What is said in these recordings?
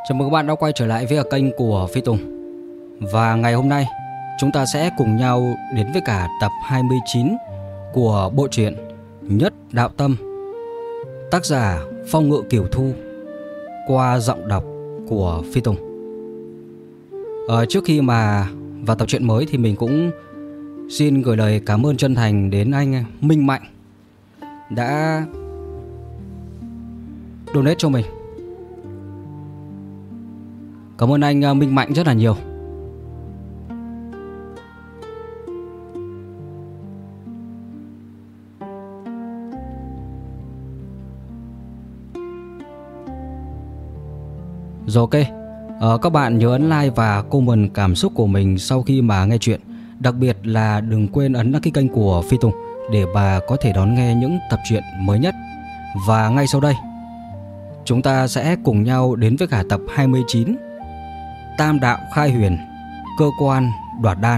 Chào mừng các bạn đã quay trở lại với kênh của Phi Tùng. Và ngày hôm nay chúng ta sẽ cùng nhau đến với cả tập 29 của bộ truyện Nhất Đạo Tâm, tác giả Phong Ngự Kiều Thu, qua giọng đọc của Phi Tùng. Trước khi mà vào tập truyện mới thì mình cũng xin gửi lời cảm ơn chân thành đến anh Minh Mạnh đã donate cho mình. Cảm ơn anh Minh Mạnh rất là nhiều. Rồi ok, các bạn nhớ ấn like và comment cảm xúc của mình sau khi mà nghe chuyện. Đặc biệt là đừng quên ấn đăng ký kênh của Phi Tùng để bà có thể đón nghe những tập truyện mới nhất. Và ngay sau đây chúng ta sẽ cùng nhau đến với cả tập 29 Tam Đạo Khai Huyền, Cơ Quan Đoạt Đan.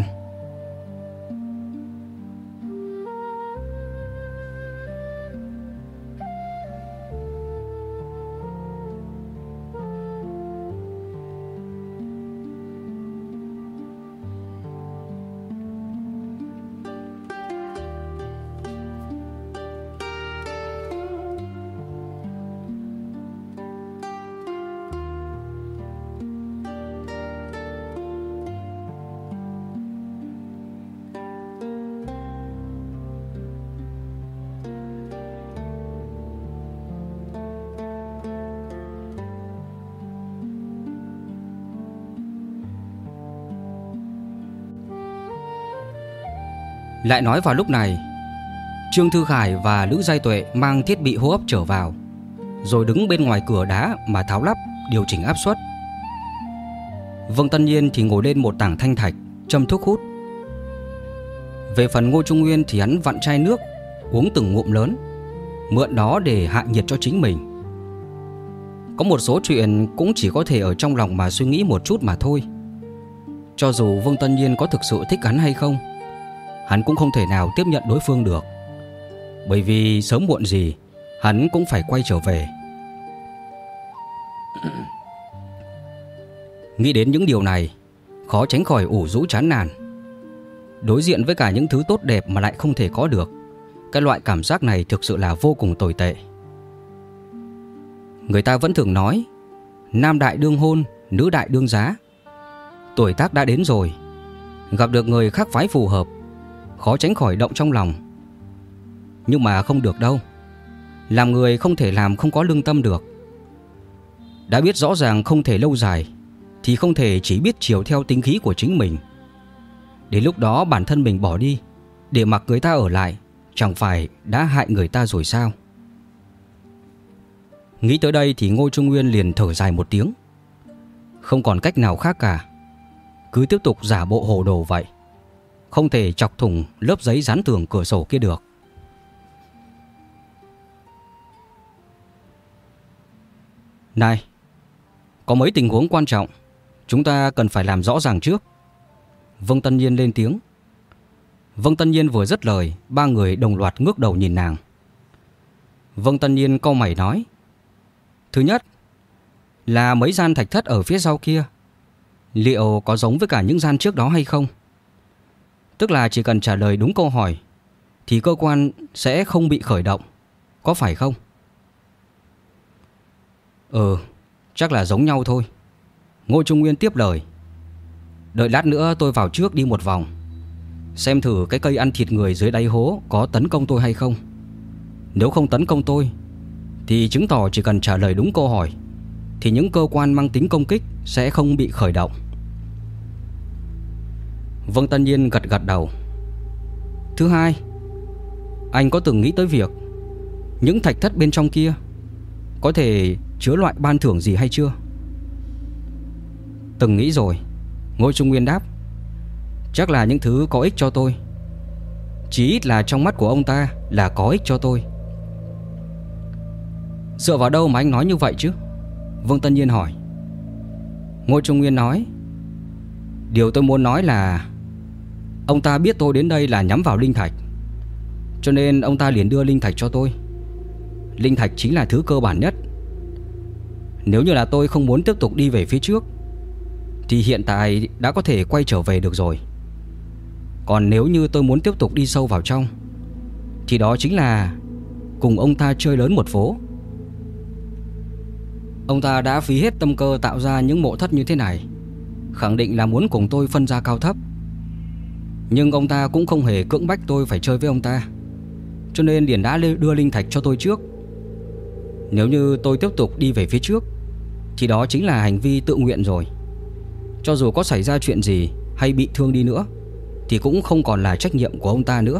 Lại nói vào lúc này, Trương Thư Khải và Lữ Giai Tuệ mang thiết bị hô hấp trở vào, rồi đứng bên ngoài cửa đá mà tháo lắp, điều chỉnh áp suất. Vương Tân Nhiên thì ngồi lên một tảng thanh thạch, châm thuốc hút. Về phần Ngô Trung Nguyên thì hắn vặn chai nước, uống từng ngụm lớn, mượn đó để hạ nhiệt cho chính mình. Có một số chuyện cũng chỉ có thể ở trong lòng mà suy nghĩ một chút mà thôi. Cho dù Vương Tân Nhiên có thực sự thích hắn hay không, hắn cũng không thể nào tiếp nhận đối phương được, bởi vì sớm muộn gì hắn cũng phải quay trở về. Nghĩ đến những điều này, khó tránh khỏi ủ rũ chán nản. Đối diện với cả những thứ tốt đẹp mà lại không thể có được, cái loại cảm giác này thực sự là vô cùng tồi tệ. Người ta vẫn thường nói nam đại đương hôn, nữ đại đương giá. Tuổi tác đã đến rồi, gặp được người khác phái phù hợp, khó tránh khỏi động trong lòng. Nhưng mà không được đâu. Làm người không thể làm không có lương tâm được. Đã biết rõ ràng không thể lâu dài thì không thể chỉ biết chiều theo tính khí của chính mình. Đến lúc đó bản thân mình bỏ đi để mặc người ta ở lại, chẳng phải đã hại người ta rồi sao? Nghĩ tới đây thì Ngô Trung Nguyên liền thở dài một tiếng. Không còn cách nào khác cả, cứ tiếp tục giả bộ hồ đồ vậy, không thể chọc thủng lớp giấy dán tường cửa sổ kia được. Này, có mấy tình huống quan trọng chúng ta cần phải làm rõ ràng trước. Vương Tân Nhiên lên tiếng. Vương Tân Nhiên vừa dứt lời, ba người đồng loạt ngước đầu nhìn nàng. Vương Tân Nhiên cau mày nói: Thứ nhất là mấy gian thạch thất ở phía sau kia, liệu có giống với cả những gian trước đó hay không? Tức là chỉ cần trả lời đúng câu hỏi thì cơ quan sẽ không bị khởi động, có phải không? Chắc là giống nhau thôi. Ngô Trung Nguyên tiếp lời. Đợi lát nữa tôi vào trước đi một vòng, xem thử cái cây ăn thịt người dưới đáy hố có tấn công tôi hay không. Nếu không tấn công tôi thì chứng tỏ chỉ cần trả lời đúng câu hỏi thì những cơ quan mang tính công kích sẽ không bị khởi động. Vương Tân Nhiên gật gật đầu. Thứ hai, anh có từng nghĩ tới việc những thạch thất bên trong kia có thể chứa loại ban thưởng gì hay chưa? Từng nghĩ rồi, Ngô Trung Nguyên đáp. Chắc là những thứ có ích cho tôi. Chí ít là trong mắt của ông ta là có ích cho tôi. Dựa vào đâu mà anh nói như vậy chứ? Vương Tân Nhiên hỏi. Ngô Trung Nguyên nói: Điều tôi muốn nói là ông ta biết tôi đến đây là nhắm vào linh thạch, cho nên ông ta liền đưa linh thạch cho tôi. Linh thạch chính là thứ cơ bản nhất. Nếu như là tôi không muốn tiếp tục đi về phía trước thì hiện tại đã có thể quay trở về được rồi. Còn nếu như tôi muốn tiếp tục đi sâu vào trong thì đó chính là cùng ông ta chơi lớn một phố. Ông ta đã phí hết tâm cơ tạo ra những mộ thất như thế này, khẳng định là muốn cùng tôi phân ra cao thấp. Nhưng ông ta cũng không hề cưỡng bách tôi phải chơi với ông ta, cho nên liền đã đưa linh thạch cho tôi trước. Nếu như tôi tiếp tục đi về phía trước thì đó chính là hành vi tự nguyện rồi. Cho dù có xảy ra chuyện gì hay bị thương đi nữa thì cũng không còn là trách nhiệm của ông ta nữa.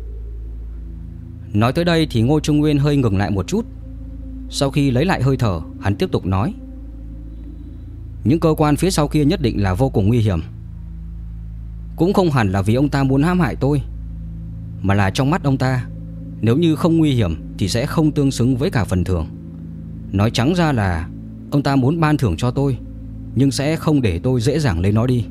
Nói tới đây thì Ngô Trung Nguyên hơi ngừng lại một chút. Sau khi lấy lại hơi thở, hắn tiếp tục nói: những cơ quan phía sau kia nhất định là vô cùng nguy hiểm. Cũng không hẳn là vì ông ta muốn hãm hại tôi, mà là trong mắt ông ta, nếu như không nguy hiểm thì sẽ không tương xứng với cả phần thưởng. Nói trắng ra là ông ta muốn ban thưởng cho tôi, nhưng sẽ không để tôi dễ dàng lấy nó đi.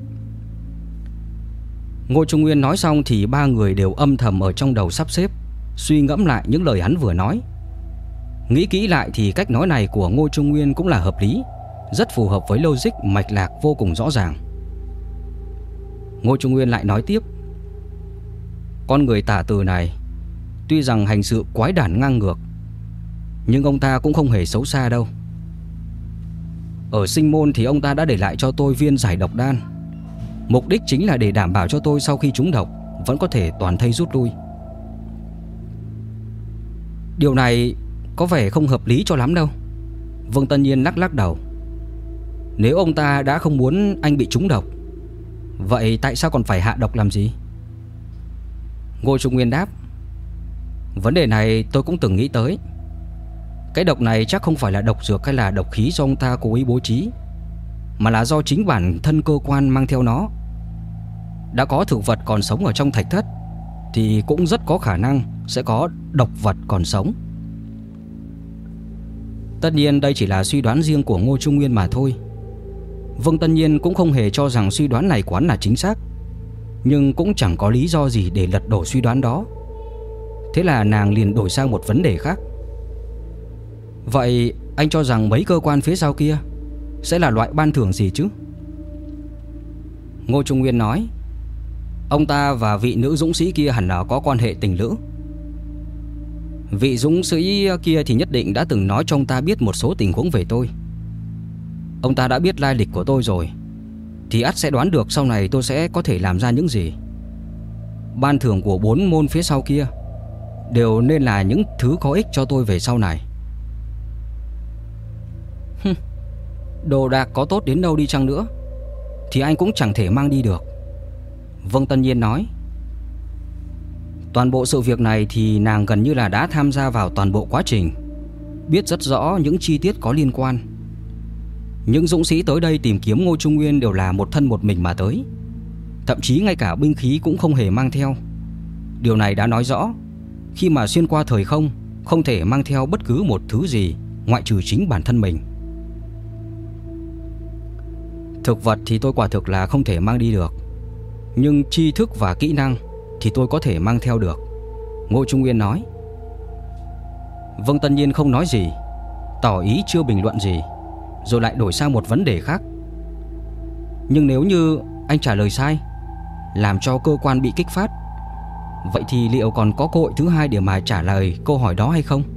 Ngô Trung Nguyên nói xong thì ba người đều âm thầm ở trong đầu sắp xếp, suy ngẫm lại những lời hắn vừa nói. Nghĩ kỹ lại thì cách nói này của Ngô Trung Nguyên cũng là hợp lý, rất phù hợp với logic mạch lạc vô cùng rõ ràng. Ngô Trung Nguyên lại nói tiếp: con người Tả Từ này tuy rằng hành sự quái đản ngang ngược, nhưng ông ta cũng không hề xấu xa đâu. Ở Sinh Môn thì ông ta đã để lại cho tôi viên giải độc đan, mục đích chính là để đảm bảo cho tôi sau khi trúng độc vẫn có thể toàn thây rút lui. Điều này có vẻ không hợp lý cho lắm đâu. Vương Tân Nhiên lắc đầu. Nếu ông ta đã không muốn anh bị trúng độc, vậy tại sao còn phải hạ độc làm gì? Ngô Trung Nguyên đáp: vấn đề này tôi cũng từng nghĩ tới. Cái độc này chắc không phải là độc dược hay là độc khí do ông ta cố ý bố trí, mà là do chính bản thân cơ quan mang theo nó. Đã có thực vật còn sống ở trong thạch thất thì cũng rất có khả năng sẽ có độc vật còn sống. Tất nhiên đây chỉ là suy đoán riêng của Ngô Trung Nguyên mà thôi. Vương Tân Nhiên cũng không hề cho rằng suy đoán này của hắn là chính xác, nhưng cũng chẳng có lý do gì để lật đổ suy đoán đó. Thế là nàng liền đổi sang một vấn đề khác: vậy anh cho rằng mấy cơ quan phía sau kia sẽ là loại ban thưởng gì chứ? Ngô Trung Nguyên nói: ông ta và vị nữ dũng sĩ kia hẳn là có quan hệ tình lữ. Vị dũng sĩ kia thì nhất định đã từng nói cho ông ta biết một số tình huống về tôi. Ông ta đã biết lai lịch của tôi rồi thì ắt sẽ đoán được sau này tôi sẽ có thể làm ra những gì. Ban thưởng của 4 môn phía sau kia đều nên là những thứ có ích cho tôi về sau này. Đồ đạc có tốt đến đâu đi chăng nữa thì anh cũng chẳng thể mang đi được. Vương Tân Nhiên nói: toàn bộ sự việc này thì nàng gần như là đã tham gia vào toàn bộ quá trình, biết rất rõ những chi tiết có liên quan. Những dũng sĩ tới đây tìm kiếm Ngô Trung Nguyên đều là một thân một mình mà tới, thậm chí ngay cả binh khí cũng không hề mang theo. Điều này đã nói rõ khi mà xuyên qua thời không, không thể mang theo bất cứ một thứ gì ngoại trừ chính bản thân mình. Thực vật thì tôi quả thực là không thể mang đi được, nhưng tri thức và kỹ năng thì tôi có thể mang theo được, Ngô Trung Nguyên nói. Vương Tân Nhiên không nói gì, tỏ ý chưa bình luận gì, rồi lại đổi sang một vấn đề khác. Nhưng nếu như anh trả lời sai, làm cho cơ quan bị kích phát, vậy thì liệu còn có cơ hội thứ hai để mà trả lời câu hỏi đó hay không?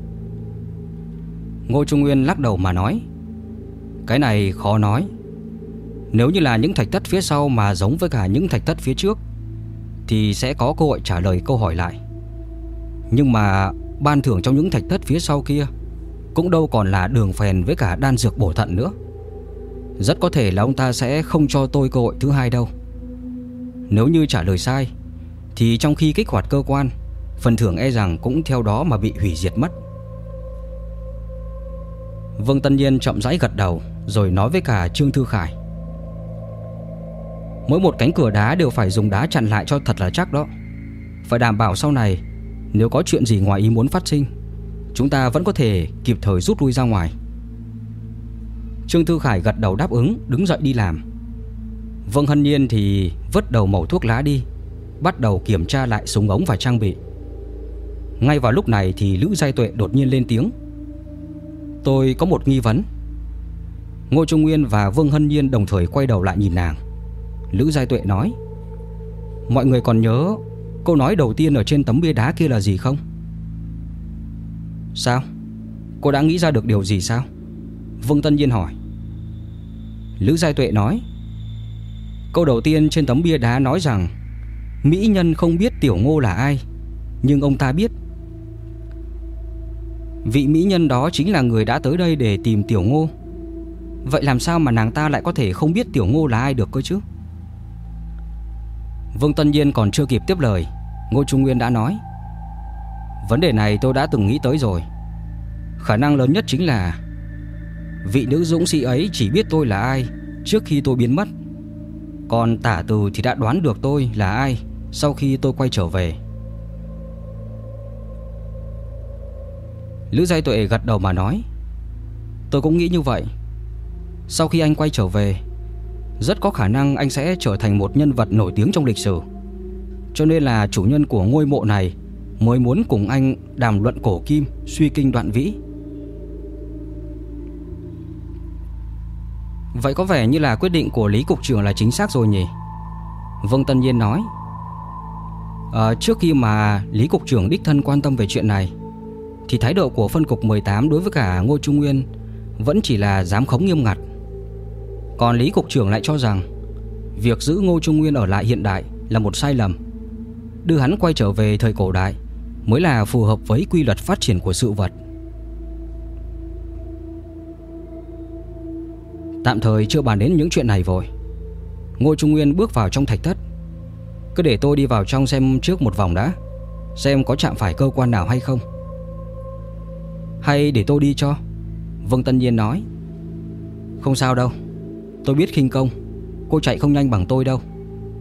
Ngô Trung Nguyên lắc đầu mà nói: cái này khó nói. Nếu như là những thạch thất phía sau mà giống với cả những thạch thất phía trước thì sẽ có cơ hội trả lời câu hỏi lại. Nhưng mà ban thưởng trong những thạch thất phía sau kia cũng đâu còn là đường phèn với cả đan dược bổ thận nữa. Rất có thể là ông ta sẽ không cho tôi cơ hội thứ hai đâu. Nếu như trả lời sai thì trong khi kích hoạt cơ quan, phần thưởng e rằng cũng theo đó mà bị hủy diệt mất. Vương Tân Nhiên chậm rãi gật đầu, rồi nói với cả Trương Thư Khải: mỗi một cánh cửa đá đều phải dùng đá chặn lại cho thật là chắc đó. Phải đảm bảo sau này nếu có chuyện gì ngoài ý muốn phát sinh, chúng ta vẫn có thể kịp thời rút lui ra ngoài. Trương Thư Khải gật đầu đáp ứng, đứng dậy đi làm. Vương Hân Nhiên thì vứt đầu mẩu thuốc lá đi, bắt đầu kiểm tra lại súng ống và trang bị. Ngay vào lúc này thì Lữ Giai Tuệ đột nhiên lên tiếng: Tôi có một nghi vấn. Ngô Trung Nguyên và Vương Hân Nhiên đồng thời quay đầu lại nhìn nàng. Lữ Giai Tuệ nói: mọi người còn nhớ câu nói đầu tiên ở trên tấm bia đá kia là gì không? Sao? Cô đã nghĩ ra được điều gì sao? Vương Tân Nhiên hỏi. Lữ Giai Tuệ nói: câu đầu tiên trên tấm bia đá nói rằng mỹ nhân không biết Tiểu Ngô là ai, nhưng ông ta biết. Vị mỹ nhân đó chính là người đã tới đây để tìm Tiểu Ngô. Vậy làm sao mà nàng ta lại có thể không biết Tiểu Ngô là ai được cơ chứ? Vương Tân Nhiên còn chưa kịp tiếp lời, Ngô Trung Nguyên đã nói: vấn đề này tôi đã từng nghĩ tới rồi. Khả năng lớn nhất chính là vị nữ dũng sĩ ấy chỉ biết tôi là ai trước khi tôi biến mất, còn Tả Từ thì đã đoán được tôi là ai sau khi tôi quay trở về. Lữ Giai Tuệ gật đầu mà nói: tôi cũng nghĩ như vậy. Sau khi anh quay trở về, rất có khả năng anh sẽ trở thành một nhân vật nổi tiếng trong lịch sử. Cho nên là chủ nhân của ngôi mộ này mới muốn cùng anh đàm luận cổ kim, suy kinh đoạn vĩ. Vậy có vẻ như là quyết định của Lý cục trưởng là chính xác rồi nhỉ? Vương Tân Nhiên nói. Trước khi mà Lý cục trưởng đích thân quan tâm về chuyện này, thì thái độ của phân cục 18 đối với cả Ngô Trung Nguyên vẫn chỉ là giám khống nghiêm ngặt. Còn Lý cục trưởng lại cho rằng việc giữ Ngô Trung Nguyên ở lại hiện đại là một sai lầm. Đưa hắn quay trở về thời cổ đại mới là phù hợp với quy luật phát triển của sự vật. Tạm thời chưa bàn đến những chuyện này vội. Ngô Trung Nguyên bước vào trong thạch thất. Cứ để tôi đi vào trong xem trước một vòng đã, xem có chạm phải cơ quan nào hay không. Hay để tôi đi cho? Vương Tân Nhiên nói. Không sao đâu, tôi biết khinh công, cô chạy không nhanh bằng tôi đâu.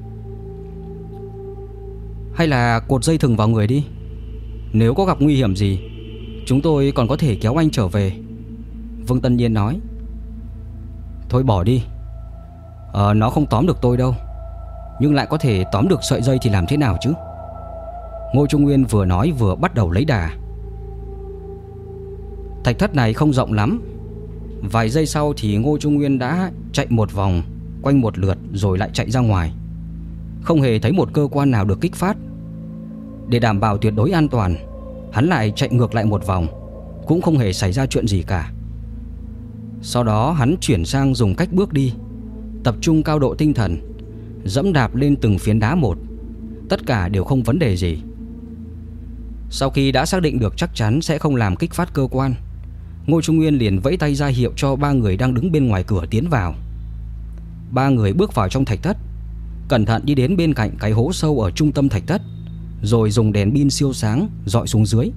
Hay là cột dây thừng vào người đi, nếu có gặp nguy hiểm gì chúng tôi còn có thể kéo anh trở về. Vương Tân Nhiên nói. Thôi bỏ đi, nó không tóm được tôi đâu, nhưng lại có thể tóm được sợi dây thì làm thế nào chứ? Ngô Trung Nguyên vừa nói vừa bắt đầu lấy đà. Thạch thất này không rộng lắm. Vài giây sau thì Ngô Trung Nguyên đã chạy một vòng quanh một lượt rồi lại chạy ra ngoài. Không hề thấy một cơ quan nào được kích phát. Để đảm bảo tuyệt đối an toàn, hắn lại chạy ngược lại một vòng, cũng không hề xảy ra chuyện gì cả. Sau đó hắn chuyển sang dùng cách bước đi, tập trung cao độ tinh thần, dẫm đạp lên từng phiến đá một. Tất cả đều không vấn đề gì. Sau khi đã xác định được chắc chắn sẽ không làm kích phát cơ quan, Ngô Trung Nguyên liền vẫy tay ra hiệu cho ba người đang đứng bên ngoài cửa tiến vào. Ba người bước vào trong thạch thất, cẩn thận đi đến bên cạnh cái hố sâu ở trung tâm thạch thất, rồi dùng đèn pin siêu sáng dọi xuống dưới.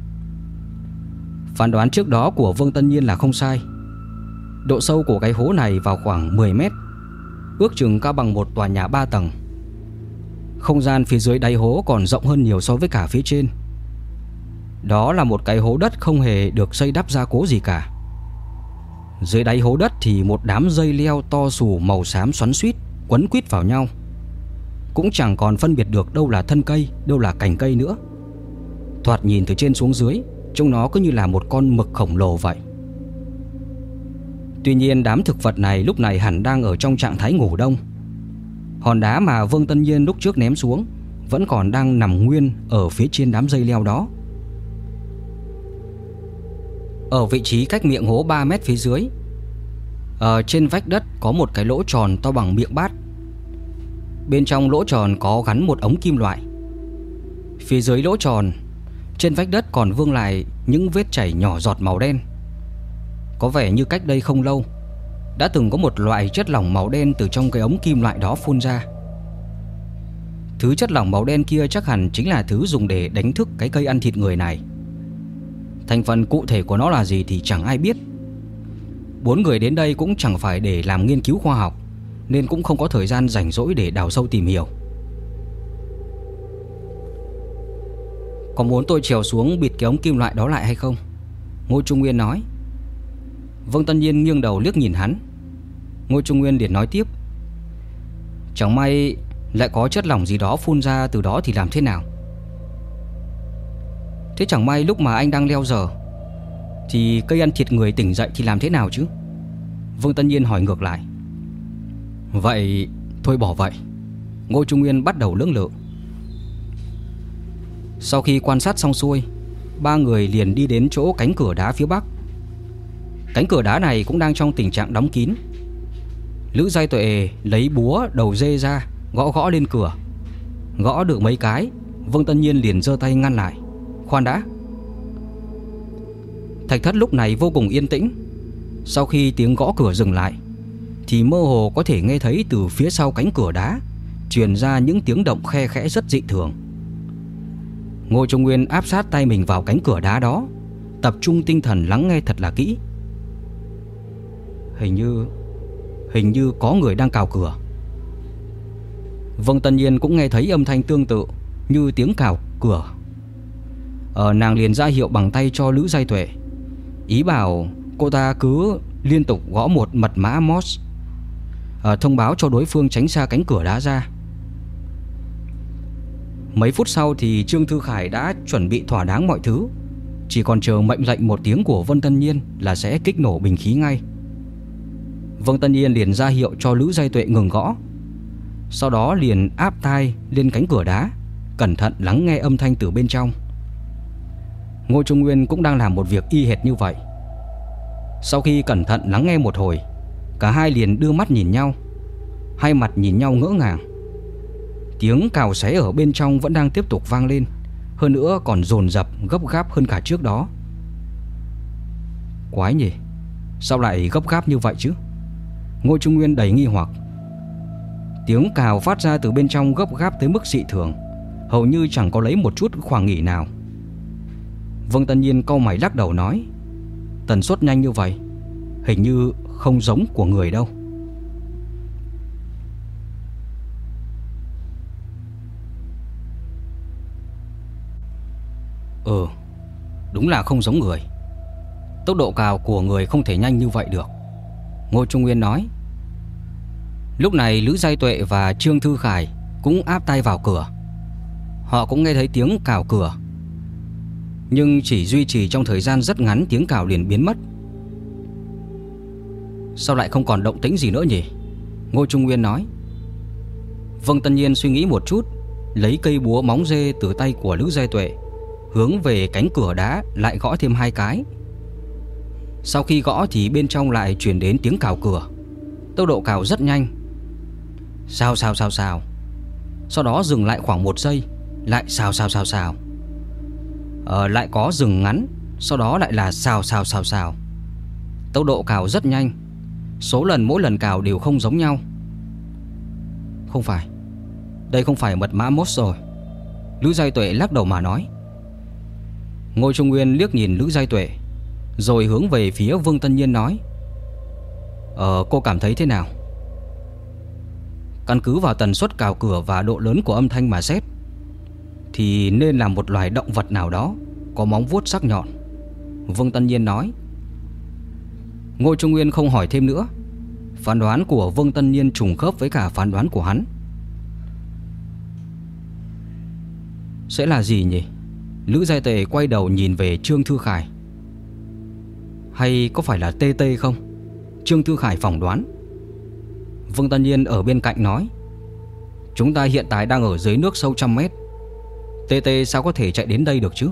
Phán đoán trước đó của Vương Tân Nhiên là không sai. Độ sâu của cái hố này vào khoảng 10 mét, ước chừng cao bằng một tòa nhà 3 tầng. Không gian phía dưới đáy hố còn rộng hơn nhiều so với cả phía trên. Đó là một cái hố đất không hề được xây đắp gia cố gì cả. Dưới đáy hố đất thì một đám dây leo to xù màu xám xoắn xuýt quấn quýt vào nhau. Cũng chẳng còn phân biệt được đâu là thân cây, đâu là cành cây nữa. Thoạt nhìn từ trên xuống dưới, trông nó cứ như là một con mực khổng lồ vậy. Tuy nhiên đám thực vật này lúc này hẳn đang ở trong trạng thái ngủ đông. Hòn đá mà Vương Tân Nhiên lúc trước ném xuống vẫn còn đang nằm nguyên ở phía trên đám dây leo đó. Ở vị trí cách miệng hố 3 mét phía dưới, ở trên vách đất có một cái lỗ tròn to bằng miệng bát. Bên trong lỗ tròn có gắn một ống kim loại. Phía dưới lỗ tròn, trên vách đất còn vương lại những vết chảy nhỏ giọt màu đen. Có vẻ như cách đây không lâu đã từng có một loại chất lỏng màu đen từ trong cái ống kim loại đó phun ra. Thứ chất lỏng màu đen kia chắc hẳn chính là thứ dùng để đánh thức cái cây ăn thịt người này. Thành phần cụ thể của nó là gì thì chẳng ai biết. 4 người đến đây cũng chẳng phải để làm nghiên cứu khoa học, nên cũng không có thời gian rảnh rỗi để đào sâu tìm hiểu. Có muốn tôi trèo xuống bịt cái ống kim loại đó lại hay không? Ngô Trung Nguyên nói. Vương Tân Nhiên nghiêng đầu liếc nhìn hắn. Ngô Trung Nguyên liền nói tiếp. Chẳng may lại có chất lỏng gì đó phun ra từ đó thì làm thế nào? Thế chẳng may lúc mà anh đang leo dở, Thì cây ăn thịt người tỉnh dậy thì làm thế nào chứ? Vương Tân Nhiên hỏi ngược lại. Vậy thôi bỏ vậy. Ngô Trung Nguyên bắt đầu lưỡng lự. Sau khi quan sát xong xuôi, ba người liền đi đến chỗ cánh cửa đá phía bắc. Cánh cửa đá này cũng đang trong tình trạng đóng kín. Lữ Giai Tuệ lấy búa đầu dê ra, gõ gõ lên cửa. Gõ được mấy cái, Vương Tân Nhiên liền giơ tay ngăn lại. Khoan đã. Thạch thất lúc này vô cùng yên tĩnh. Sau khi tiếng gõ cửa dừng lại, thì mơ hồ có thể nghe thấy từ phía sau cánh cửa đá truyền ra những tiếng động khe khẽ rất dị thường. Ngô Trung Nguyên áp sát tay mình vào cánh cửa đá đó, tập trung tinh thần lắng nghe thật là kỹ. Hình như có người đang cào cửa. Vương Tân Nhiên cũng nghe thấy âm thanh tương tự như tiếng cào cửa. Nàng liền ra hiệu bằng tay cho Lữ Giai Tuệ, ý bảo cô ta cứ liên tục gõ một mật mã Morse, thông báo cho đối phương tránh xa cánh cửa đá ra. Mấy phút sau thì Trương Thư Khải đã chuẩn bị thỏa đáng mọi thứ, chỉ còn chờ mệnh lệnh một tiếng của Vương Tân Nhiên là sẽ kích nổ bình khí ngay. Vương Tân Nhiên liền ra hiệu cho Lữ Giai Tuệ ngừng gõ, sau đó liền áp tai lên cánh cửa đá, cẩn thận lắng nghe âm thanh từ bên trong. Ngô Trung Nguyên cũng đang làm một việc y hệt như vậy. Sau khi cẩn thận lắng nghe một hồi, cả hai liền đưa mắt nhìn nhau, hai mặt nhìn nhau ngỡ ngàng. Tiếng cào xé ở bên trong vẫn đang tiếp tục vang lên, hơn nữa còn dồn dập gấp gáp hơn cả trước đó. Quái nhỉ, sao lại gấp gáp như vậy chứ? Ngô Trung Nguyên đầy nghi hoặc. Tiếng cào phát ra từ bên trong gấp gáp tới mức dị thường, hầu như chẳng có lấy một chút khoảng nghỉ nào. Vương Tân Nhiên cau mày lắc đầu nói, tần suất nhanh như vậy hình như không giống của người đâu. Đúng là không giống người. Tốc độ cào của người không thể nhanh như vậy được, Ngô Trung Nguyên nói. Lúc này Lữ Giai Tuệ và Trương Thư Khải cũng áp tay vào cửa. Họ cũng nghe thấy tiếng cào cửa, nhưng chỉ duy trì trong thời gian rất ngắn, tiếng cào liền biến mất. Sao lại không còn động tĩnh gì nữa nhỉ? Ngô Trung Nguyên nói. Vương Tân Nhiên suy nghĩ một chút, lấy cây búa móng dê từ tay của Lữ Giai Tuệ, hướng về cánh cửa đá lại gõ thêm 2 cái. Sau khi gõ thì bên trong lại truyền đến tiếng cào cửa. Tốc độ cào rất nhanh. Sao. Sau đó dừng lại khoảng 1 giây, lại sao. Lại có dừng ngắn, sau đó lại là sao. Tốc độ cào rất nhanh, số lần mỗi lần cào đều không giống nhau. Không phải, đây không phải mật mã Morse rồi, Lữ Giai Tuệ lắc đầu mà nói. Ngô Trung Nguyên liếc nhìn Lữ Giai Tuệ, rồi hướng về phía Vương Tân Nhiên nói, cô cảm thấy thế nào? Căn cứ vào tần suất cào cửa và độ lớn của âm thanh mà xét, thì nên là một loài động vật nào đó có móng vuốt sắc nhọn, Vương Tân Nhiên nói. Ngô Trung Nguyên không hỏi thêm nữa. Phán đoán của Vương Tân Nhiên trùng khớp với cả phán đoán của hắn. Sẽ là gì nhỉ? Lữ Giai Tề quay đầu nhìn về Trương Thư Khải. Hay có phải là TT không? Trương Thư Khải phỏng đoán. Vương Tân Nhiên ở bên cạnh nói, chúng ta hiện tại đang ở dưới nước sâu 100 mét, TT sao có thể chạy đến đây được chứ?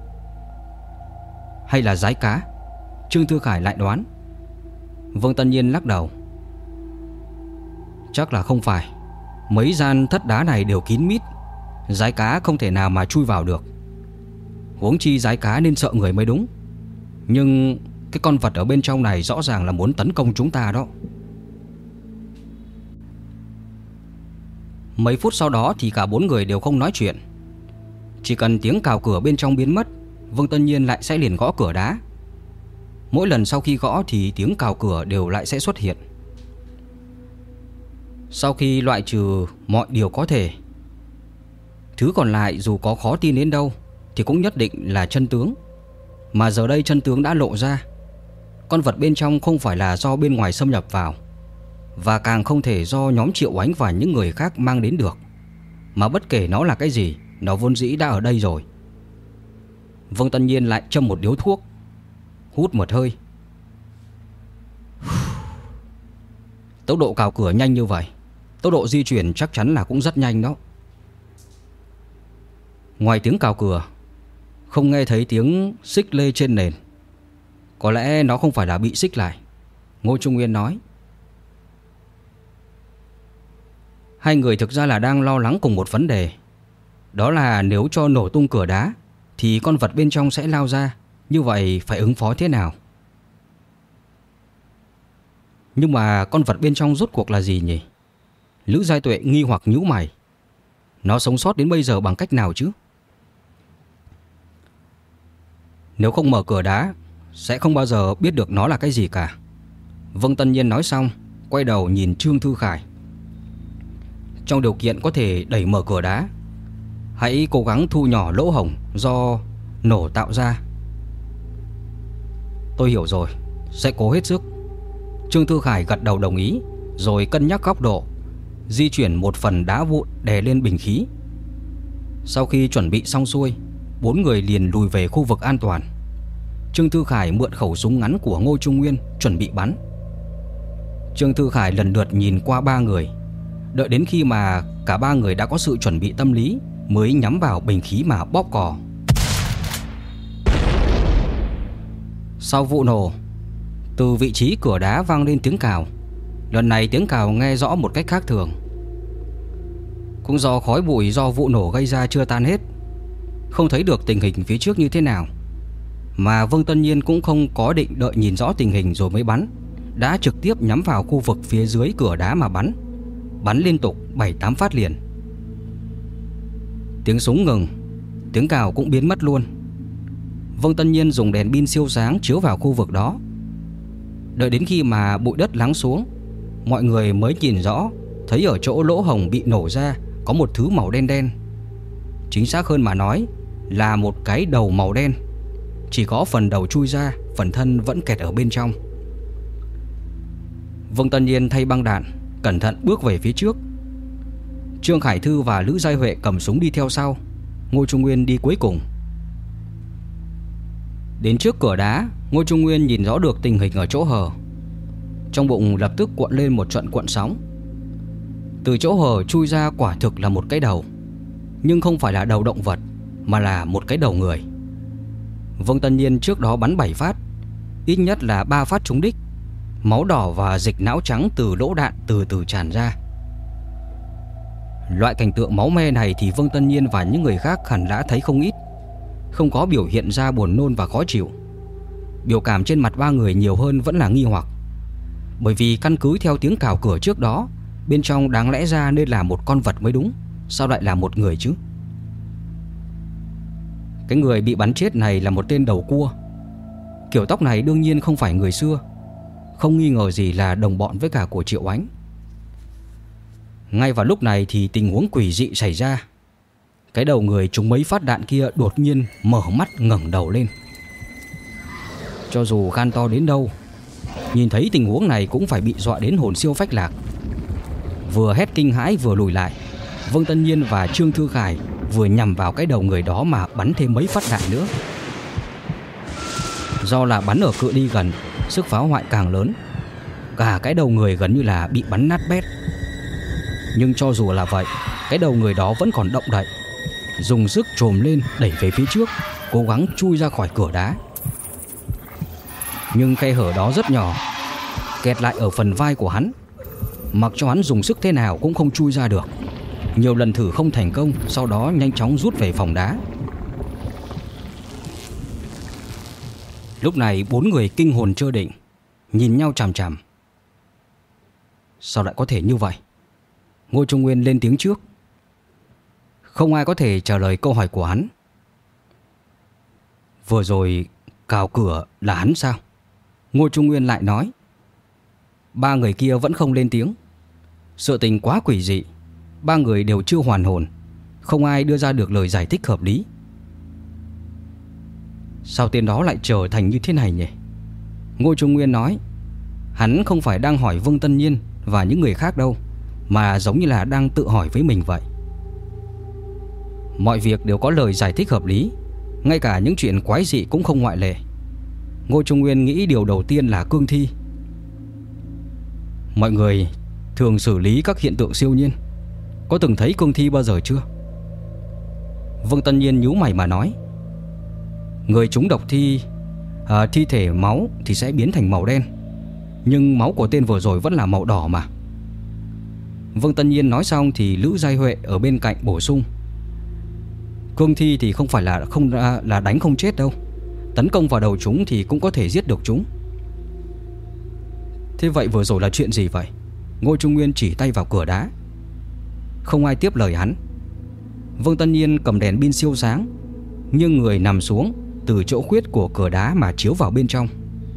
Hay là dái cá? Trương Thư Khải lại đoán. Vương Tân Nhiên lắc đầu. Chắc là không phải. Mấy gian thất đá này đều kín mít, dái cá không thể nào mà chui vào được. Huống chi dái cá nên sợ người mới đúng. Nhưng cái con vật ở bên trong này rõ ràng là muốn tấn công chúng ta đó. Mấy phút sau đó thì cả 4 người đều không nói chuyện. Chỉ cần tiếng cào cửa bên trong biến mất, Vương Tân Nhiên lại sẽ liền gõ cửa đá. Mỗi lần sau khi gõ thì tiếng cào cửa đều lại sẽ xuất hiện. Sau khi loại trừ mọi điều có thể, thứ còn lại dù có khó tin đến đâu thì cũng nhất định là chân tướng. Mà giờ đây chân tướng đã lộ ra. Con vật bên trong không phải là do bên ngoài xâm nhập vào, và càng không thể do nhóm Triệu Ánh và những người khác mang đến được. Mà bất kể nó là cái gì, nó vốn dĩ đã ở đây rồi. Vương Tân Nhiên lại châm một điếu thuốc. hút một hơi. Tốc độ cào cửa nhanh như vậy, tốc độ di chuyển chắc chắn là cũng rất nhanh đó. Ngoài tiếng cào cửa, không nghe thấy tiếng xích lê trên nền. Có lẽ nó không phải là bị xích lại, Ngô Trung Nguyên nói. Hai người thực ra là đang lo lắng cùng một vấn đề. Đó là nếu cho nổ tung cửa đá thì con vật bên trong sẽ lao ra. Như vậy phải ứng phó thế nào? Nhưng mà con vật bên trong rốt cuộc là gì nhỉ? Lữ Giai Tuệ nghi hoặc nhíu mày. Nó sống sót đến bây giờ bằng cách nào chứ? Nếu không mở cửa đá, sẽ không bao giờ biết được nó là cái gì cả. Vương Tân Nhiên nói xong, quay đầu nhìn Trương Thư Khải. Trong điều kiện có thể đẩy mở cửa đá, hãy cố gắng thu nhỏ lỗ hổng do nổ tạo ra. Tôi hiểu rồi, sẽ cố hết sức. Trương Thư Khải gật đầu đồng ý, rồi cân nhắc góc độ, di chuyển một phần đá vụn đè lên bình khí. Sau khi chuẩn bị xong xuôi, bốn người liền lùi về khu vực an toàn. Trương Thư Khải mượn khẩu súng ngắn của Ngô Trung Nguyên chuẩn bị bắn. Trương Thư Khải lần lượt nhìn qua ba người, đợi đến khi mà cả ba người đã có sự chuẩn bị tâm lý mới nhắm vào bình khí mà bóp cò. Sau vụ nổ, từ vị trí cửa đá vang lên tiếng cào. Lần này tiếng cào nghe rõ một cách khác thường. Cũng do khói bụi do vụ nổ gây ra chưa tan hết, không thấy được tình hình phía trước như thế nào. Mà Vương Tân Nhiên cũng không có định đợi nhìn rõ tình hình rồi mới bắn, đã trực tiếp nhắm vào khu vực phía dưới cửa đá mà bắn. Bắn liên tục 7-8 phát liền. Tiếng súng ngừng, tiếng cào cũng biến mất luôn. Vương Tân Nhiên dùng đèn pin siêu sáng chiếu vào khu vực đó. Đợi đến khi mà bụi đất lắng xuống, mọi người mới nhìn rõ, thấy ở chỗ lỗ hổng bị nổ ra có một thứ màu đen đen. Chính xác hơn mà nói là một cái đầu màu đen. Chỉ có phần đầu chui ra, phần thân vẫn kẹt ở bên trong. Vương Tân Nhiên thay băng đạn, cẩn thận bước về phía trước. Trương Khải Thư và Lữ Giai Huệ cầm súng đi theo sau, Ngô Trung Nguyên đi cuối cùng. Đến trước cửa đá, Ngô Trung Nguyên nhìn rõ được tình hình ở chỗ hở. Trong bụng lập tức cuộn lên một trận cuộn sóng. Từ chỗ hở chui ra quả thực là một cái đầu, nhưng không phải là đầu động vật, mà là một cái đầu người. Vương Tân Nhiên trước đó bắn 7 phát, ít nhất là 3 phát trúng đích. Máu đỏ và dịch não trắng từ lỗ đạn từ từ tràn ra. Loại cảnh tượng máu me này thì Vương Tân Nhiên và những người khác hẳn đã thấy không ít. Không có biểu hiện ra buồn nôn và khó chịu. Biểu cảm trên mặt ba người nhiều hơn vẫn là nghi hoặc. Bởi vì căn cứ theo tiếng cào cửa trước đó, bên trong đáng lẽ ra nên là một con vật mới đúng. Sao lại là một người chứ? Cái người bị bắn chết này là một tên đầu cua. Kiểu tóc này đương nhiên không phải người xưa, không nghi ngờ gì là đồng bọn với cả của Triệu Ánh. Ngay vào lúc này thì tình huống quỷ dị xảy ra. Cái đầu người trúng mấy phát đạn kia đột nhiên mở mắt ngẩng đầu lên. Cho dù gan to đến đâu, nhìn thấy tình huống này cũng phải bị dọa đến hồn siêu phách lạc. Vừa hét kinh hãi vừa lùi lại, Vương Tân Nhiên và Trương Thư Khải vừa nhằm vào cái đầu người đó mà bắn thêm mấy phát đạn nữa. Do là bắn ở cự ly gần, sức phá hoại càng lớn. Cả cái đầu người gần như là bị bắn nát bét. Nhưng cho dù là vậy, cái đầu người đó vẫn còn động đậy, dùng sức trồm lên đẩy về phía trước, cố gắng chui ra khỏi cửa đá. Nhưng khe hở đó rất nhỏ, kẹt lại ở phần vai của hắn. Mặc cho hắn dùng sức thế nào cũng không chui ra được. Nhiều lần thử không thành công, sau đó nhanh chóng rút về phòng đá. Lúc này bốn người kinh hồn chưa định, nhìn nhau chằm chằm. Sao lại có thể như vậy? Ngô Trung Nguyên lên tiếng trước. Không ai có thể trả lời câu hỏi của hắn. Vừa rồi cào cửa là hắn sao? Ngô Trung Nguyên lại nói. Ba người kia vẫn không lên tiếng. Sự tình quá quỷ dị, ba người đều chưa hoàn hồn, không ai đưa ra được lời giải thích hợp lý. Sao tên đó lại trở thành như thế này nhỉ? Ngô Trung Nguyên nói. Hắn không phải đang hỏi Vương Tân Nhiên và những người khác đâu, mà giống như là đang tự hỏi với mình vậy. Mọi việc đều có lời giải thích hợp lý, ngay cả những chuyện quái dị cũng không ngoại lệ. Ngô Trung Nguyên nghĩ điều đầu tiên là cương thi. Mọi người thường xử lý các hiện tượng siêu nhiên, có từng thấy cương thi bao giờ chưa? Vương Tân Nhiên nhíu mày mà nói: người trúng độc thi thể máu thì sẽ biến thành màu đen, nhưng máu của tên vừa rồi vẫn là màu đỏ mà. Vương Tân Nhiên nói xong thì Lữ Giai Huệ ở bên cạnh bổ sung: cương thi thì không phải là đánh không chết đâu, tấn công vào đầu chúng thì cũng có thể giết được chúng. Thế vậy vừa rồi là chuyện gì vậy? Ngô Trung Nguyên chỉ tay vào cửa đá. Không ai tiếp lời hắn. Vương Tân Nhiên cầm đèn pin siêu sáng, nhưng người nằm xuống từ chỗ khuyết của cửa đá mà chiếu vào bên trong.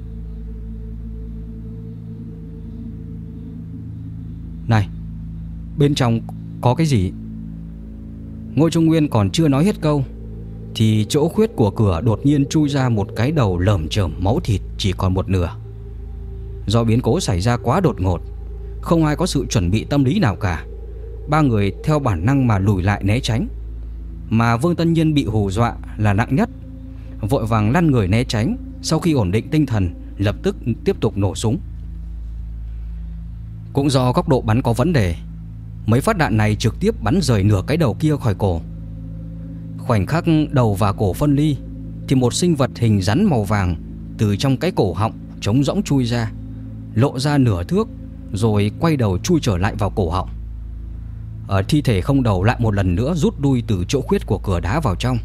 Này, bên trong có cái gì? Ngô Trung Nguyên còn chưa nói hết câu thì chỗ khuyết của cửa đột nhiên chui ra một cái đầu lởm chởm máu thịt chỉ còn một nửa. Do biến cố xảy ra quá đột ngột, không ai có sự chuẩn bị tâm lý nào cả. Ba người theo bản năng mà lùi lại né tránh. Mà Vương Tân Nhiên bị hù dọa là nặng nhất, vội vàng lăn người né tránh. Sau khi ổn định tinh thần, lập tức tiếp tục nổ súng. Cũng do góc độ bắn có vấn đề, mấy phát đạn này trực tiếp bắn rời nửa cái đầu kia khỏi cổ. Khoảnh khắc đầu và cổ phân ly thì một sinh vật hình rắn màu vàng từ trong cái cổ họng trống rỗng chui ra, lộ ra nửa thước, rồi quay đầu chui trở lại vào cổ họng. Ở thi thể không đầu lại một lần nữa rút lui từ chỗ khuyết của cửa đá vào trong.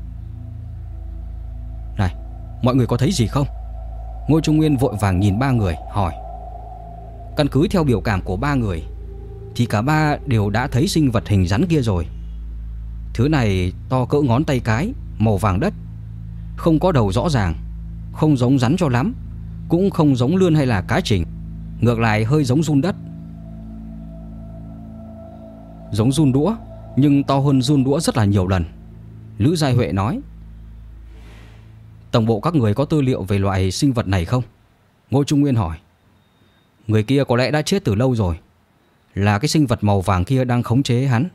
Này, mọi người có thấy gì không? Ngô Trung Nguyên vội vàng nhìn ba người hỏi. Căn cứ theo biểu cảm của ba người thì cả ba đều đã thấy sinh vật hình rắn kia rồi. Thứ này to cỡ ngón tay cái, màu vàng đất, không có đầu rõ ràng, không giống rắn cho lắm, cũng không giống lươn hay là cá chỉnh, ngược lại hơi giống giun đất. Giống giun đũa, nhưng to hơn giun đũa rất là nhiều lần, Lữ Giai Huệ nói. Tổng bộ các người có tư liệu về loại sinh vật này không? Ngô Trung Nguyên hỏi. Người kia có lẽ đã chết từ lâu rồi, là cái sinh vật màu vàng kia đang khống chế hắn.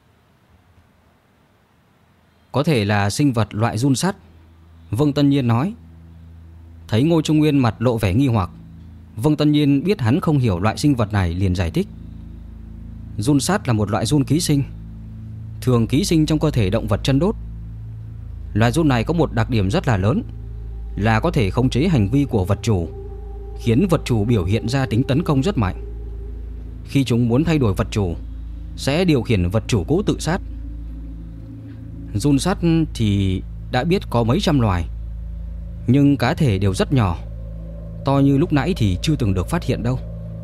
Có thể là sinh vật loại giun sắt, Vương Tân Nhiên nói. Thấy Ngô Trung Nguyên mặt lộ vẻ nghi hoặc, Vương Tân Nhiên biết hắn không hiểu loại sinh vật này, liền giải thích. Giun sắt là một loại giun ký sinh, thường ký sinh trong cơ thể động vật chân đốt. Loài giun này có một đặc điểm rất là lớn, là có thể khống chế hành vi của vật chủ, khiến vật chủ biểu hiện ra tính tấn công rất mạnh. Khi chúng muốn thay đổi vật chủ, sẽ điều khiển vật chủ cũ tự sát. Giun sắt thì đã biết có mấy trăm loài, nhưng cá thể đều rất nhỏ, to như lúc nãy thì chưa từng được phát hiện đâu.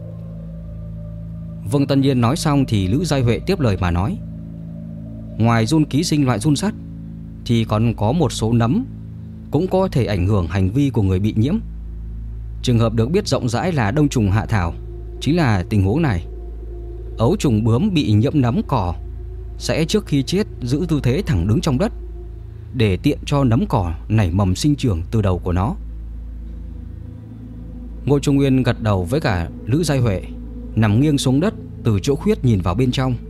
Vương Tân Nhiên nói xong thì Lữ Giai Huệ tiếp lời mà nói. Ngoài giun ký sinh loại giun sắt thì còn có một số nấm cũng có thể ảnh hưởng hành vi của người bị nhiễm. Trường hợp được biết rộng rãi là đông trùng hạ thảo chính là tình huống này. Ấu trùng bướm bị nhiễm nấm cỏ sẽ trước khi chết giữ tư thế thẳng đứng trong đất, để tiện cho nấm cỏ nảy mầm sinh trưởng từ đầu của nó. Ngô Trung Nguyên gật đầu với cả Lữ Giai Huệ, nằm nghiêng xuống đất từ chỗ khuyết nhìn vào bên trong.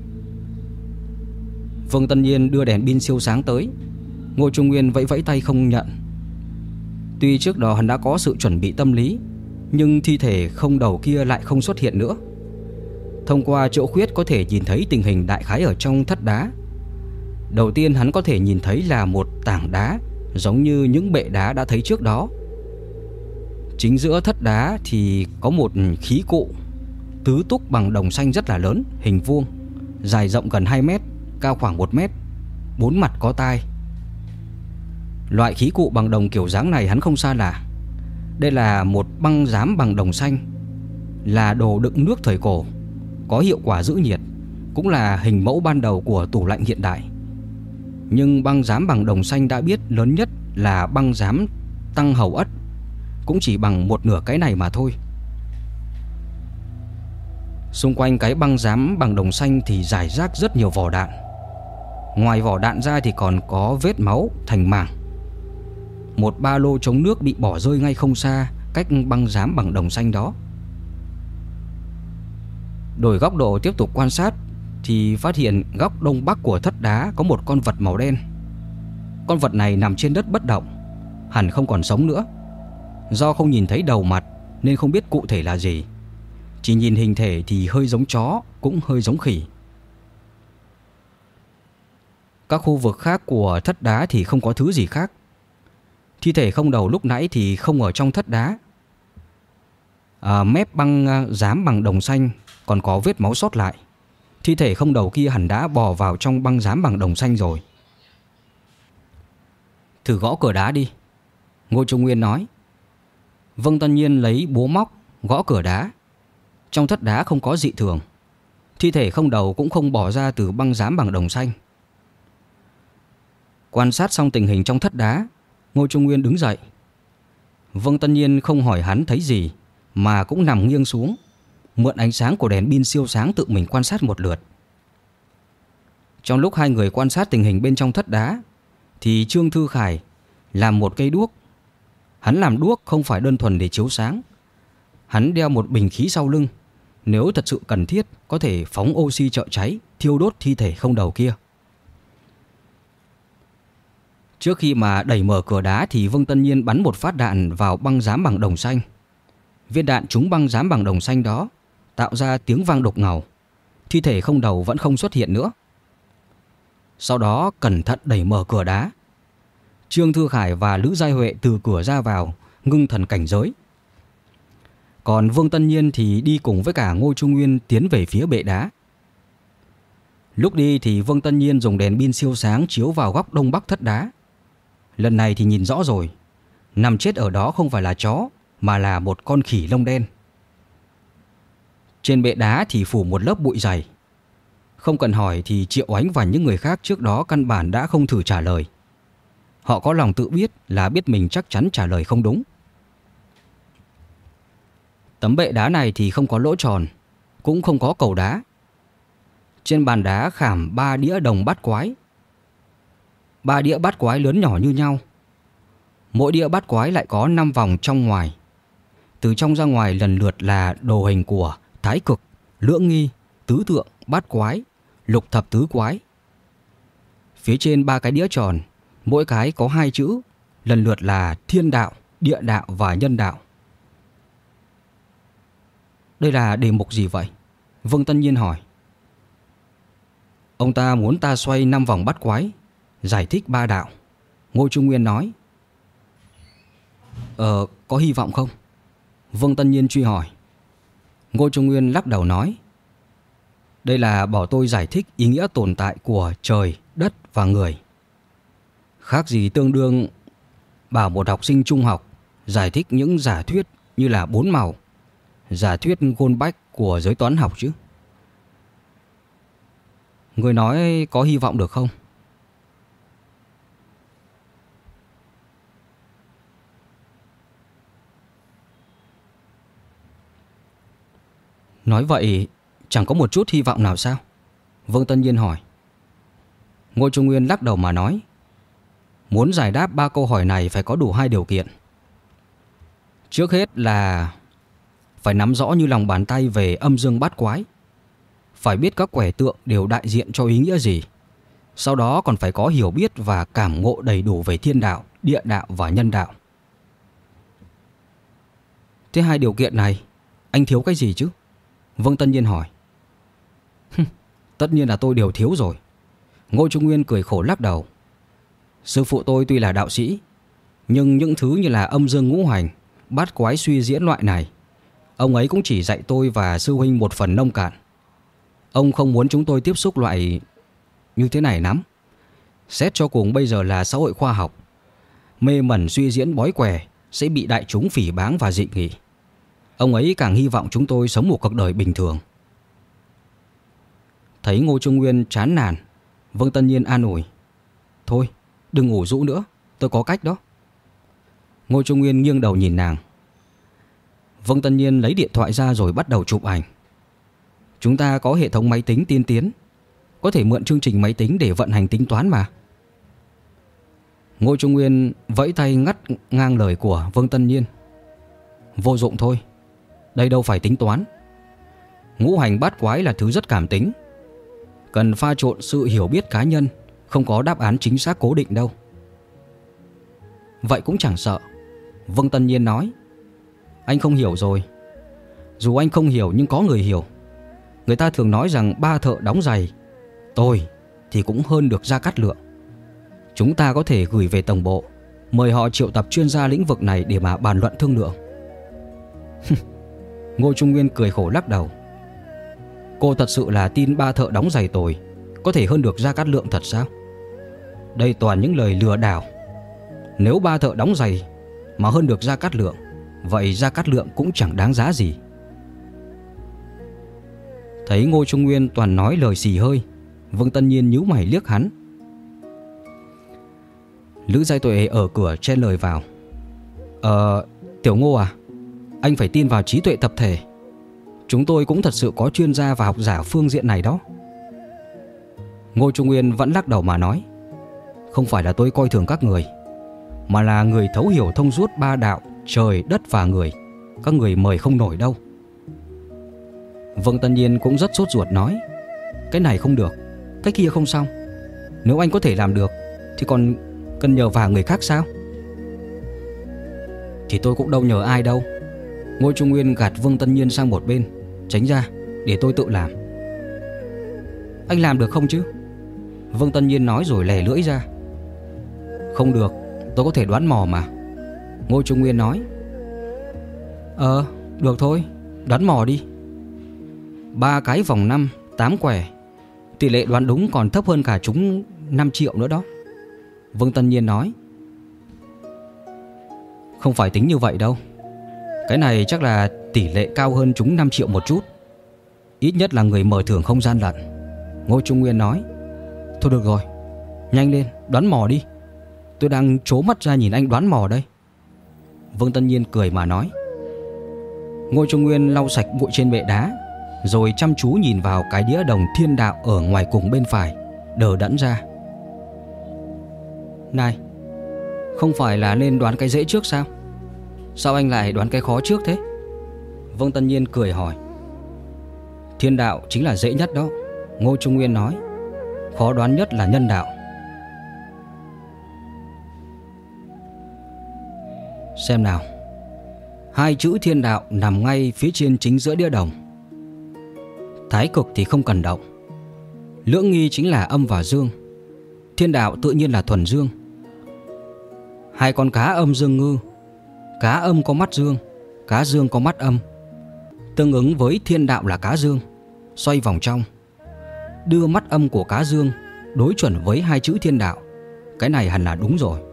Vương Tân Nhiên đưa đèn pin siêu sáng tới. Ngô Trung Nguyên vẫy vẫy tay không nhận. Tuy trước đó hắn đã có sự chuẩn bị tâm lý, nhưng thi thể không đầu kia lại không xuất hiện nữa. Thông qua chỗ khuyết có thể nhìn thấy tình hình đại khái ở trong thất đá. Đầu tiên hắn có thể nhìn thấy là một tảng đá giống như những bệ đá đã thấy trước đó. Chính giữa thất đá thì có một khí cụ tứ túc bằng đồng xanh rất là lớn, hình vuông, dài rộng gần 2 mét, cao khoảng 1 mét, 4 mặt có tai. Loại khí cụ bằng đồng kiểu dáng này hắn không xa lạ. Đây là một băng giám bằng đồng xanh, là đồ đựng nước thời cổ, có hiệu quả giữ nhiệt, cũng là hình mẫu ban đầu của tủ lạnh hiện đại. Nhưng băng giám bằng đồng xanh đã biết lớn nhất là băng giám tăng hầu ất, cũng chỉ bằng một nửa cái này mà thôi. Xung quanh cái băng giám bằng đồng xanh thì rải rác rất nhiều vỏ đạn. Ngoài vỏ đạn ra thì còn có vết máu thành mảng. Một ba lô chống nước bị bỏ rơi ngay không xa cách băng giám bằng đồng xanh đó. Đổi góc độ tiếp tục quan sát thì phát hiện góc đông bắc của thất đá có một con vật màu đen. Con vật này nằm trên đất bất động, hẳn không còn sống nữa. Do không nhìn thấy đầu mặt nên không biết cụ thể là gì. Chỉ nhìn hình thể thì hơi giống chó, cũng hơi giống khỉ. Các khu vực khác của thất đá thì không có thứ gì khác. Thi thể không đầu lúc nãy thì không ở trong thất đá. Mép băng dám bằng đồng xanh còn có vết máu sót lại. Thi thể không đầu kia hẳn đã bò vào trong băng dám bằng đồng xanh rồi. Thử gõ cửa đá đi, Ngô Trung Nguyên nói. Vương Tân Nhiên lấy búa móc gõ cửa đá. Trong thất đá không có dị thường. Thi thể không đầu cũng không bò ra từ băng dám bằng đồng xanh. Quan sát xong tình hình trong thất đá, Ngô Trung Nguyên đứng dậy. Vương Tân Nhiên không hỏi hắn thấy gì, mà cũng nằm nghiêng xuống, mượn ánh sáng của đèn pin siêu sáng tự mình quan sát một lượt. Trong lúc hai người quan sát tình hình bên trong thất đá thì Trương Thư Khải làm một cây đuốc. Hắn làm đuốc không phải đơn thuần để chiếu sáng. Hắn đeo một bình khí sau lưng, nếu thật sự cần thiết có thể phóng oxy trợ cháy, thiêu đốt thi thể không đầu kia. Trước khi mà đẩy mở cửa đá thì Vương Tân Nhiên bắn một phát đạn vào băng dám bằng đồng xanh. Viên đạn trúng băng dám bằng đồng xanh đó, tạo ra tiếng vang đục ngầu. Thi thể không đầu vẫn không xuất hiện nữa. Sau đó cẩn thận đẩy mở cửa đá. Trương Thư Khải và Lữ Giai Huệ từ cửa ra vào, ngưng thần cảnh giới. Còn Vương Tân Nhiên thì đi cùng với cả Ngô Trung Nguyên tiến về phía bệ đá. Lúc đi thì Vương Tân Nhiên dùng đèn pin siêu sáng chiếu vào góc đông bắc thất đá. Lần này thì nhìn rõ rồi, nằm chết ở đó không phải là chó, mà là một con khỉ lông đen. Trên bệ đá thì phủ một lớp bụi dày. Không cần hỏi thì Triệu Ánh và những người khác trước đó căn bản đã không thử trả lời. Họ có lòng tự biết là biết mình chắc chắn trả lời không đúng. Tấm bệ đá này thì không có lỗ tròn, cũng không có cầu đá. Trên bàn đá khảm 3 đĩa đồng bát quái. 3 đĩa bát quái lớn nhỏ như nhau. Mỗi đĩa bát quái lại có 5 vòng trong ngoài. Từ trong ra ngoài lần lượt là đồ hình của thái cực, lưỡng nghi, tứ tượng, bát quái, lục thập tứ quái. Phía trên 3 cái đĩa tròn, mỗi cái có 2 chữ, lần lượt là thiên đạo, địa đạo và nhân đạo. Đây là đề mục gì vậy? Vương Tân Nhiên hỏi. Ông ta muốn ta xoay 5 vòng bát quái, giải thích 3 đạo. Ngô Trung Nguyên nói. Có hy vọng không? Vương Tân Nhiên truy hỏi. Ngô Trung Nguyên lắc đầu nói. Đây là bảo tôi giải thích ý nghĩa tồn tại của trời, đất và người. Khác gì tương đương bảo một học sinh trung học giải thích những giả thuyết như là 4 màu, giả thuyết Goldbach của giới toán học chứ. Người nói có hy vọng được không? Nói vậy chẳng có một chút hy vọng nào sao? Vương Tân Nhiên hỏi. Ngô Trung Nguyên lắc đầu mà nói. Muốn giải đáp 3 câu hỏi này phải có đủ 2 điều kiện. Trước hết là phải nắm rõ như lòng bàn tay về âm dương bát quái. Phải biết các quẻ tượng đều đại diện cho ý nghĩa gì. Sau đó còn phải có hiểu biết và cảm ngộ đầy đủ về thiên đạo, địa đạo và nhân đạo. Thế 2 điều kiện này anh thiếu cái gì chứ? Vương Tân Nhiên hỏi. Tất nhiên là tôi đều thiếu rồi. Ngô Trung Nguyên cười khổ lắc đầu. Sư phụ tôi tuy là đạo sĩ, nhưng những thứ như là âm dương ngũ hành, bát quái suy diễn loại này, ông ấy cũng chỉ dạy tôi và sư huynh một phần nông cạn. Ông không muốn chúng tôi tiếp xúc loại như thế này lắm. Xét cho cùng bây giờ là xã hội khoa học, mê mẩn suy diễn bói quẻ sẽ bị đại chúng phỉ báng và dị nghị. Ông ấy càng hy vọng chúng tôi sống một cuộc đời bình thường. Thấy Ngô Trung Nguyên chán nản, Vương Tân Nhiên an ủi. Thôi, đừng ngủ rũ nữa, tôi có cách đó. Ngô Trung Nguyên nghiêng đầu nhìn nàng. Vương Tân Nhiên lấy điện thoại ra rồi bắt đầu chụp ảnh. Chúng ta có hệ thống máy tính tiên tiến, có thể mượn chương trình máy tính để vận hành tính toán mà. Ngô Trung Nguyên vẫy tay ngắt ngang lời của Vương Tân Nhiên. Vô dụng thôi, đây đâu phải tính toán. Ngũ hành bát quái là thứ rất cảm tính, cần pha trộn sự hiểu biết cá nhân, không có đáp án chính xác cố định đâu. Vậy cũng chẳng sợ, Vương Tân Nhiên nói, Anh không hiểu rồi. Dù anh không hiểu nhưng có người hiểu. Người ta thường nói rằng ba thợ đóng giày tồi thì cũng hơn được Gia Cát Lượng. Chúng ta có thể gửi về tổng bộ, mời họ triệu tập chuyên gia lĩnh vực này để mà bàn luận thương lượng. Ngô Trung Nguyên cười khổ lắc đầu. Cô thật sự là tin ba thợ đóng giày tồi có thể hơn được Gia Cát Lượng thật sao? Đây toàn những lời lừa đảo. Nếu ba thợ đóng giày mà hơn được Gia Cát Lượng, vậy Gia Cát Lượng cũng chẳng đáng giá gì. Thấy Ngô Trung Nguyên toàn nói lời xì hơi, Vương Tân Nhiên nhíu mày liếc hắn. Lữ Giai Tuệ ở cửa chen lời vào. Tiểu Ngô à, anh phải tin vào trí tuệ tập thể. Chúng tôi cũng thật sự có chuyên gia và học giả phương diện này đó. Ngô Trung Nguyên vẫn lắc đầu mà nói. Không phải là tôi coi thường các người, mà là người thấu hiểu thông suốt ba đạo trời, đất và người. Các người mời không nổi đâu. Vương Tân Nhiên cũng rất sốt ruột nói. Cái này không được, cái kia không xong. Nếu anh có thể làm được thì còn cần nhờ vả người khác sao? Thì tôi cũng đâu nhờ ai đâu. Ngô Trung Nguyên gạt Vương Tân Nhiên sang một bên. Tránh ra, để tôi tự làm. Anh làm được không chứ? Vương Tân Nhiên nói rồi lè lưỡi ra. Không được, tôi có thể đoán mò mà. Ngô Trung Nguyên nói. Được thôi, đoán mò đi. 3 cái vòng 5, 8 quẻ. Tỷ lệ đoán đúng còn thấp hơn cả chúng 5 triệu nữa đó. Vương Tân Nhiên nói. Không phải tính như vậy đâu. Cái này chắc là tỷ lệ cao hơn chúng 5 triệu một chút. Ít nhất là người mở thưởng không gian lận. Ngô Trung Nguyên nói. Thôi được rồi, nhanh lên, đoán mò đi. Tôi đang trố mắt ra nhìn anh đoán mò đây. Vương Tân Nhiên cười mà nói. Ngô Trung Nguyên lau sạch bụi trên bệ đá, rồi chăm chú nhìn vào cái đĩa đồng thiên đạo ở ngoài cùng bên phải, đờ đẫn ra. Này, không phải là nên đoán cái dễ trước sao? Sao anh lại đoán cái khó trước thế? Vương Tân Nhiên cười hỏi. Thiên đạo chính là dễ nhất đó, Ngô Trung Nguyên nói. Khó đoán nhất là nhân đạo. Xem nào. 2 chữ thiên đạo nằm ngay phía trên chính giữa đĩa đồng. Thái cực thì không cần động. Lưỡng nghi chính là âm và dương. Thiên đạo tự nhiên là thuần dương. 2 con cá âm dương ngư. Cá âm có mắt dương, cá dương có mắt âm. Tương ứng với thiên đạo là cá dương, xoay vòng trong. Đưa mắt âm của cá dương đối chuẩn với 2 chữ thiên đạo. Cái này hẳn là đúng rồi.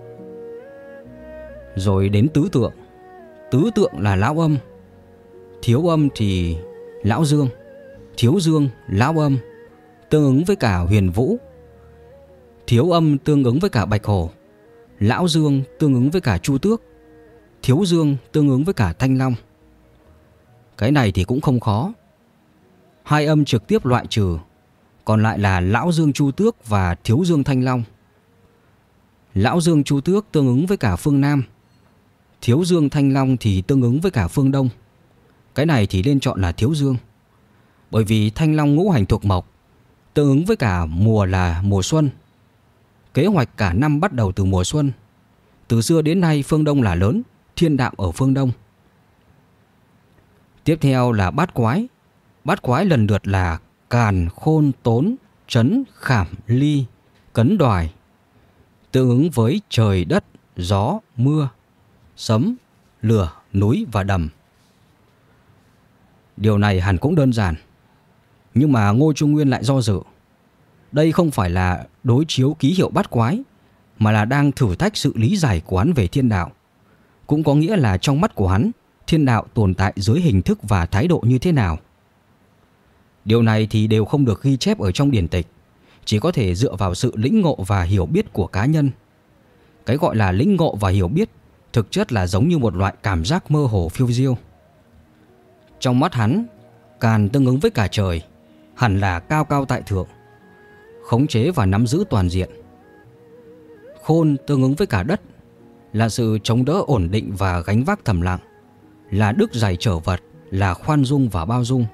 Rồi đến tứ tượng. Tứ tượng là lão âm. Thiếu âm thì lão dương. Thiếu dương, lão âm, tương ứng với cả huyền vũ. Thiếu âm tương ứng với cả bạch hổ. Lão dương tương ứng với cả chu tước. Thiếu dương tương ứng với cả thanh long. Cái này thì cũng không khó. 2 âm trực tiếp loại trừ, còn lại là lão dương chu tước và thiếu dương thanh long. Lão dương chu tước tương ứng với cả phương Nam. Thiếu dương thanh long thì tương ứng với cả phương Đông. Cái này thì nên chọn là thiếu dương. Bởi vì thanh long ngũ hành thuộc mộc, tương ứng với cả mùa là mùa xuân. Kế hoạch cả năm bắt đầu từ mùa xuân. Từ xưa đến nay phương Đông là lớn, thiên đạo ở phương Đông. Tiếp theo là bát quái. Bát quái lần lượt là càn, khôn, tốn, trấn, khảm, ly, cấn, đoài. Tương ứng với trời, đất, gió, mưa, sấm, lửa, núi và đầm. Điều này hẳn cũng đơn giản. Nhưng mà Ngô Trung Nguyên lại do dự. Đây không phải là đối chiếu ký hiệu bát quái, mà là đang thử thách sự lý giải của hắn về thiên đạo. Cũng có nghĩa là trong mắt của hắn, thiên đạo tồn tại dưới hình thức và thái độ như thế nào. Điều này thì đều không được ghi chép ở trong điển tịch, chỉ có thể dựa vào sự lĩnh ngộ và hiểu biết của cá nhân. Cái gọi là lĩnh ngộ và hiểu biết thực chất là giống như một loại cảm giác mơ hồ phiêu diêu. Trong mắt hắn, càn tương ứng với cả trời, hẳn là cao cao tại thượng, khống chế và nắm giữ toàn diện. Khôn tương ứng với cả đất, là sự chống đỡ ổn định và gánh vác thầm lặng, là đức dày trở vật, là khoan dung và bao dung.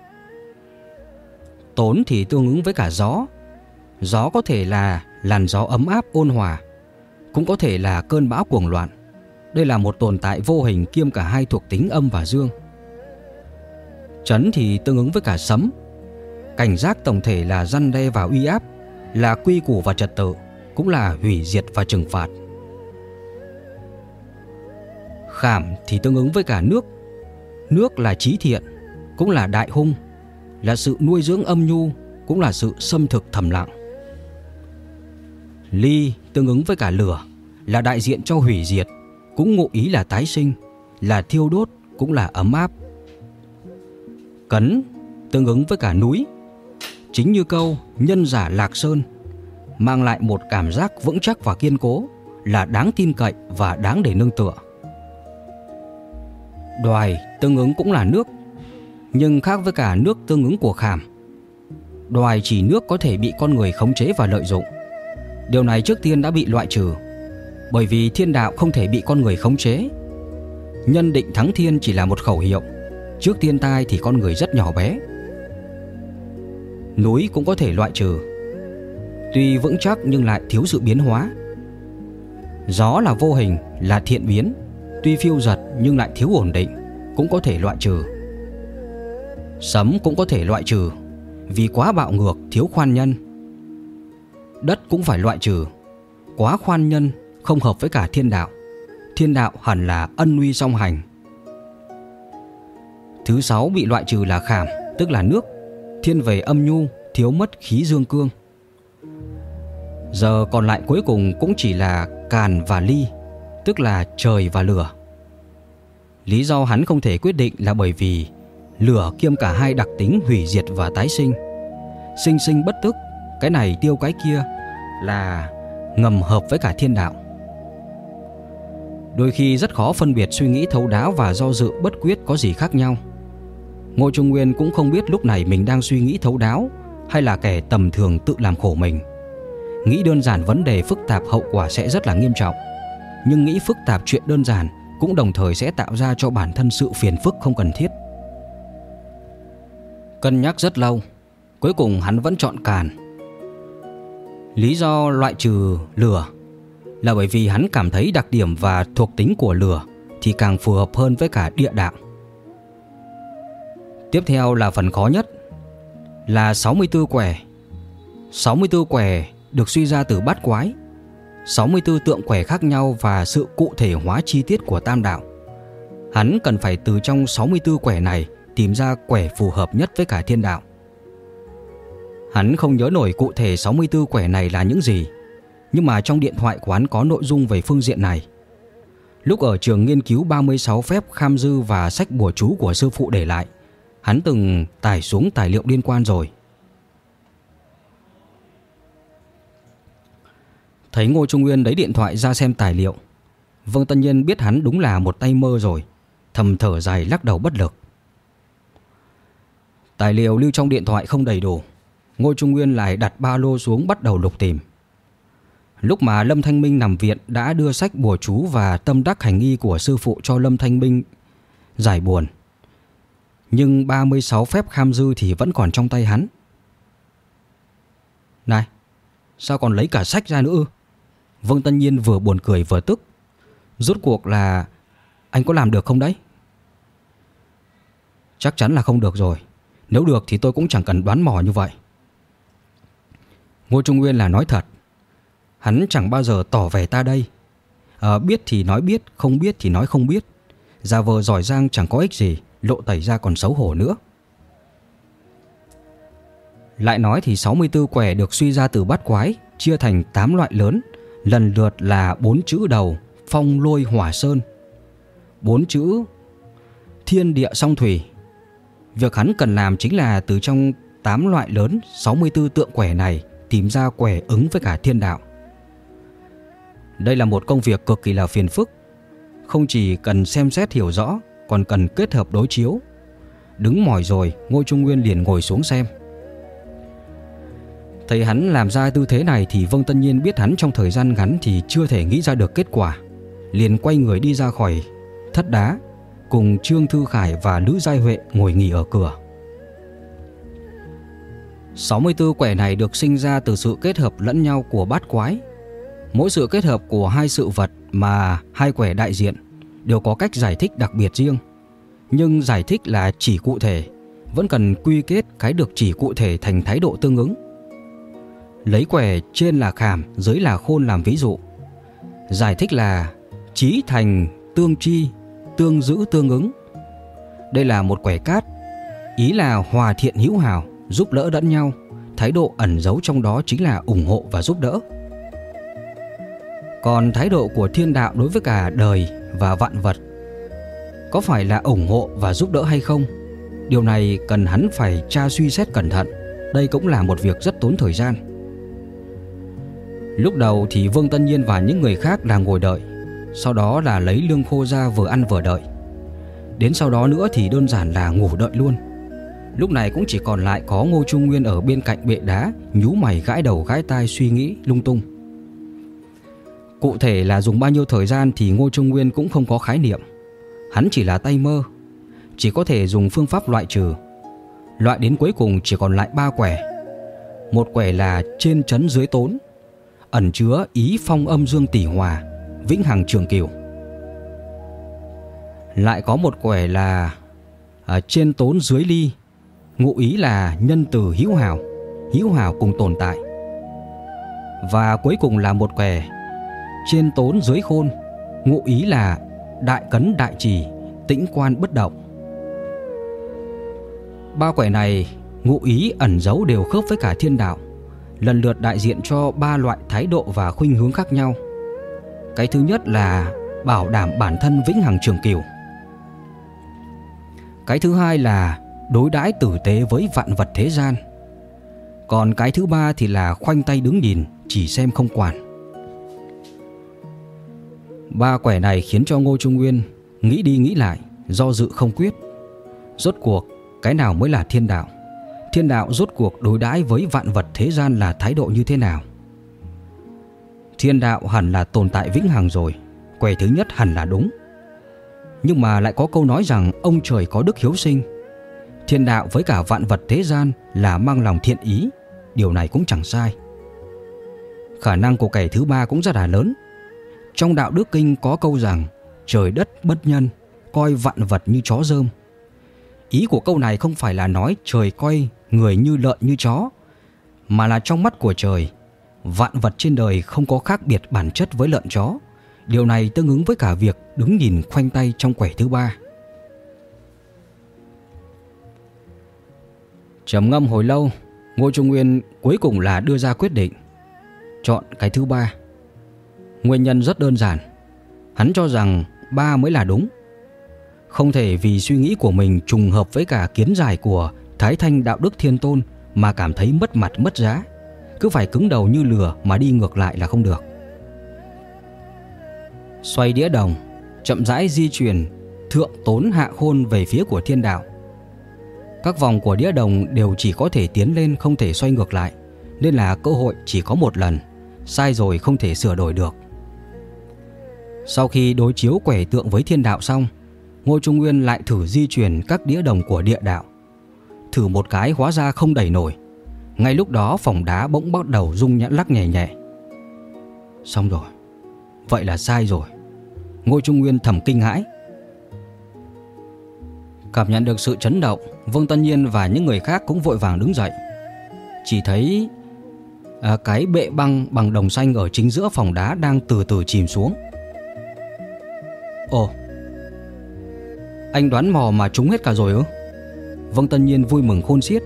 Tốn thì tương ứng với cả gió. Gió có thể là làn gió ấm áp ôn hòa, cũng có thể là cơn bão cuồng loạn. đây là một tồn tại vô hình kiêm cả hai thuộc tính âm và dương. Trấn thì tương ứng với cả sấm. Cảnh giác tổng thể là răn đe và uy áp, là quy củ và trật tự, cũng là hủy diệt và trừng phạt. Khảm thì tương ứng với cả nước. Nước là trí thiện, cũng là đại hung, là sự nuôi dưỡng âm nhu, cũng là sự xâm thực thầm lặng. Ly tương ứng với cả lửa, là đại diện cho hủy diệt, cũng ngụ ý là tái sinh, là thiêu đốt, cũng là ấm áp. Cấn tương ứng với cả núi, chính như câu nhân giả Lạc Sơn, mang lại một cảm giác vững chắc và kiên cố, là đáng tin cậy và đáng để nương tựa. Đoài tương ứng cũng là nước, nhưng khác với cả nước tương ứng của Khảm. Đoài chỉ nước có thể bị con người khống chế và lợi dụng. Điều này trước tiên đã bị loại trừ, bởi vì thiên đạo không thể bị con người khống chế. Nhân định thắng thiên chỉ là một khẩu hiệu, trước thiên tai thì con người rất nhỏ bé. Núi cũng có thể loại trừ, tuy vững chắc nhưng lại thiếu sự biến hóa. Gió là vô hình, là thiện biến, tuy phiêu dật nhưng lại thiếu ổn định, cũng có thể loại trừ. Sấm cũng có thể loại trừ, vì quá bạo ngược, thiếu khoan nhân. Đất cũng phải loại trừ, quá khoan nhân, không hợp với cả thiên đạo. Thiên đạo hẳn là ân uy song hành. Thứ 6 bị loại trừ là Khảm, tức là nước, thiên về âm nhu, thiếu mất khí dương cương. Giờ còn lại cuối cùng cũng chỉ là Càn và Ly, tức là trời và lửa. Lý do hắn không thể quyết định là bởi vì lửa kiêm cả hai đặc tính hủy diệt và tái sinh. Sinh sinh bất tức, cái này tiêu cái kia, là ngầm hợp với cả thiên đạo. Đôi khi rất khó phân biệt suy nghĩ thấu đáo và do dự bất quyết có gì khác nhau. Ngô Trung Nguyên cũng không biết lúc này mình đang suy nghĩ thấu đáo hay là kẻ tầm thường tự làm khổ mình. Nghĩ đơn giản vấn đề phức tạp hậu quả sẽ rất là nghiêm trọng, nhưng nghĩ phức tạp chuyện đơn giản cũng đồng thời sẽ tạo ra cho bản thân sự phiền phức không cần thiết. Cân nhắc rất lâu, cuối cùng hắn vẫn chọn Càn. Lý do loại trừ lửa là bởi vì hắn cảm thấy đặc điểm và thuộc tính của lửa thì càng phù hợp hơn với cả địa đạo. Tiếp theo là phần khó nhất, là 64 quẻ. 64 quẻ được suy ra từ bát quái, 64 tượng quẻ khác nhau và sự cụ thể hóa chi tiết của tam đạo. Hắn cần phải từ trong 64 quẻ này tìm ra quẻ phù hợp nhất với cả thiên đạo. Hắn không nhớ nổi cụ thể 64 quẻ này là những gì, nhưng mà trong điện thoại của hắn có nội dung về phương diện này. Lúc ở trường nghiên cứu 36 phép kham dư và sách bùa chú của sư phụ để lại, hắn từng tải xuống tài liệu liên quan rồi. Thấy Ngô Trung Nguyên lấy điện thoại ra xem tài liệu, Vương Tân Nhiên biết hắn đúng là một tay mơ rồi, thầm thở dài lắc đầu bất lực. Tài liệu lưu trong điện thoại không đầy đủ, Ngô Trung Nguyên lại đặt ba lô xuống bắt đầu lục tìm. Lúc mà Lâm Thanh Minh nằm viện đã đưa sách bùa chú và tâm đắc hành nghi của sư phụ cho Lâm Thanh Minh giải buồn. Nhưng 36 phép kham dư thì vẫn còn trong tay hắn. Này, sao còn lấy cả sách ra nữa ư? Vương Tân Nhiên vừa buồn cười vừa tức. Rốt cuộc là anh có làm được không đấy? Chắc chắn là không được rồi. Nếu được thì tôi cũng chẳng cần đoán mò như vậy. Ngô Trung Nguyên là nói thật. Hắn chẳng bao giờ tỏ vẻ ta đây. Biết thì nói biết, không biết thì nói không biết. Giả vờ giỏi giang chẳng có ích gì, lộ tẩy ra còn xấu hổ nữa. Lại nói thì 64 quẻ được suy ra từ bát quái, chia thành 8 loại lớn, lần lượt là 4 chữ đầu phong lôi hỏa sơn, 4 chữ thiên địa song thủy. Việc hắn cần làm chính là từ trong 8 loại lớn 64 tượng quẻ này tìm ra quẻ ứng với cả thiên đạo. Đây là một công việc cực kỳ là phiền phức, không chỉ cần xem xét hiểu rõ, còn cần kết hợp đối chiếu. Đứng mỏi rồi, Ngô Trung Nguyên liền ngồi xuống xem. Thấy hắn làm ra tư thế này thì Vương Tân Nhiên biết hắn trong thời gian ngắn thì chưa thể nghĩ ra được kết quả, liền quay người đi ra khỏi thất đá, cùng Trương Thư Khải và Lữ Giai Huệ ngồi nghỉ ở cửa. 64 quẻ này được sinh ra từ sự kết hợp lẫn nhau của bát quái. Mỗi sự kết hợp của hai sự vật mà hai quẻ đại diện đều có cách giải thích đặc biệt riêng. Nhưng giải thích là chỉ cụ thể, vẫn cần quy kết cái được chỉ cụ thể thành thái độ tương ứng. Lấy quẻ trên là khảm, dưới là khôn làm ví dụ. Giải thích là chí thành tương tri, tương giữ tương ứng. Đây là một quẻ cát, ý là hòa thiện hữu hảo, giúp đỡ lẫn nhau. Thái độ ẩn giấu trong đó chính là ủng hộ và giúp đỡ. Còn thái độ của thiên đạo đối với cả đời và vạn vật có phải là ủng hộ và giúp đỡ hay không? Điều này cần hắn phải tra suy xét cẩn thận. Đây cũng là một việc rất tốn thời gian. Lúc đầu thì Vương Tân Nhiên và những người khác đang ngồi đợi. Sau đó là lấy lương khô ra vừa ăn vừa đợi. Đến sau đó nữa thì đơn giản là ngủ đợi luôn. Lúc này cũng chỉ còn lại có Ngô Trung Nguyên ở bên cạnh bệ đá, nhíu mày gãi đầu gãi tai suy nghĩ lung tung. Cụ thể là dùng bao nhiêu thời gian thì Ngô Trung Nguyên cũng không có khái niệm. Hắn chỉ là tay mơ, chỉ có thể dùng phương pháp loại trừ. Loại đến cuối cùng chỉ còn lại 3 quẻ. Một quẻ là trên trấn dưới tốn, ẩn chứa ý phong âm dương tỷ hòa, vĩnh hằng trường cửu. Lại có một quẻ là trên tốn dưới ly, ngụ ý là nhân từ hữu hảo cùng tồn tại. Và cuối cùng là một quẻ trên tốn dưới khôn, ngụ ý là đại cấn đại trì, tĩnh quan bất động. 3 quẻ này ngụ ý ẩn giấu đều khớp với cả thiên đạo, lần lượt đại diện cho 3 loại thái độ và khuynh hướng khác nhau. Cái thứ nhất là bảo đảm bản thân vĩnh hằng trường cửu. Cái thứ hai là đối đãi tử tế với vạn vật thế gian. Còn cái thứ ba thì là khoanh tay đứng nhìn, chỉ xem không quản. 3 quẻ này khiến cho Ngô Trung Nguyên nghĩ đi nghĩ lại, do dự không quyết. Rốt cuộc cái nào mới là thiên đạo? Thiên đạo rốt cuộc đối đãi với vạn vật thế gian là thái độ như thế nào? Thiên đạo hẳn là tồn tại vĩnh hằng rồi, quẻ thứ nhất hẳn là đúng. Nhưng mà lại có câu nói rằng ông trời có đức hiếu sinh. Thiên đạo với cả vạn vật thế gian là mang lòng thiện ý, điều này cũng chẳng sai. Khả năng của kẻ thứ ba cũng rất là lớn. Trong Đạo Đức Kinh có câu rằng trời đất bất nhân, coi vạn vật như chó dơm. Ý của câu này không phải là nói trời coi người như lợn như chó, mà là trong mắt của trời, vạn vật trên đời không có khác biệt bản chất với lợn chó. Điều này tương ứng với cả việc đứng nhìn khoanh tay trong quẻ thứ ba. Trầm ngâm hồi lâu, Ngô Trung Nguyên cuối cùng là đưa ra quyết định chọn cái thứ ba. Nguyên nhân rất đơn giản, hắn cho rằng 3 mới là đúng. Không thể vì suy nghĩ của mình trùng hợp với cả kiến giải của Thái Thanh Đạo Đức Thiên Tôn mà cảm thấy mất mặt mất giá. Cứ phải cứng đầu như lừa mà đi ngược lại là không được. Xoay đĩa đồng, chậm rãi di chuyển thượng tốn hạ khôn về phía của thiên đạo. Các vòng của đĩa đồng đều chỉ có thể tiến lên, không thể xoay ngược lại, nên là cơ hội chỉ có một lần, sai rồi không thể sửa đổi được. Sau khi đối chiếu quẻ tượng với thiên đạo xong, Ngô Trung Nguyên lại thử di chuyển các đĩa đồng của địa đạo. Thử một cái hóa ra không đẩy nổi. Ngay lúc đó phòng đá bỗng bắt đầu rung nhẵn lắc nhẹ nhẹ. Xong rồi, vậy là sai rồi. Ngô Trung Nguyên thầm kinh hãi. Cảm nhận được sự chấn động, Vương Tân Nhiên và những người khác cũng vội vàng đứng dậy. Chỉ thấy cái bệ băng bằng đồng xanh ở chính giữa phòng đá đang từ từ chìm xuống. Ồ, anh đoán mò mà trúng hết cả rồi ư? Vương Tân Nhiên vui mừng khôn xiết.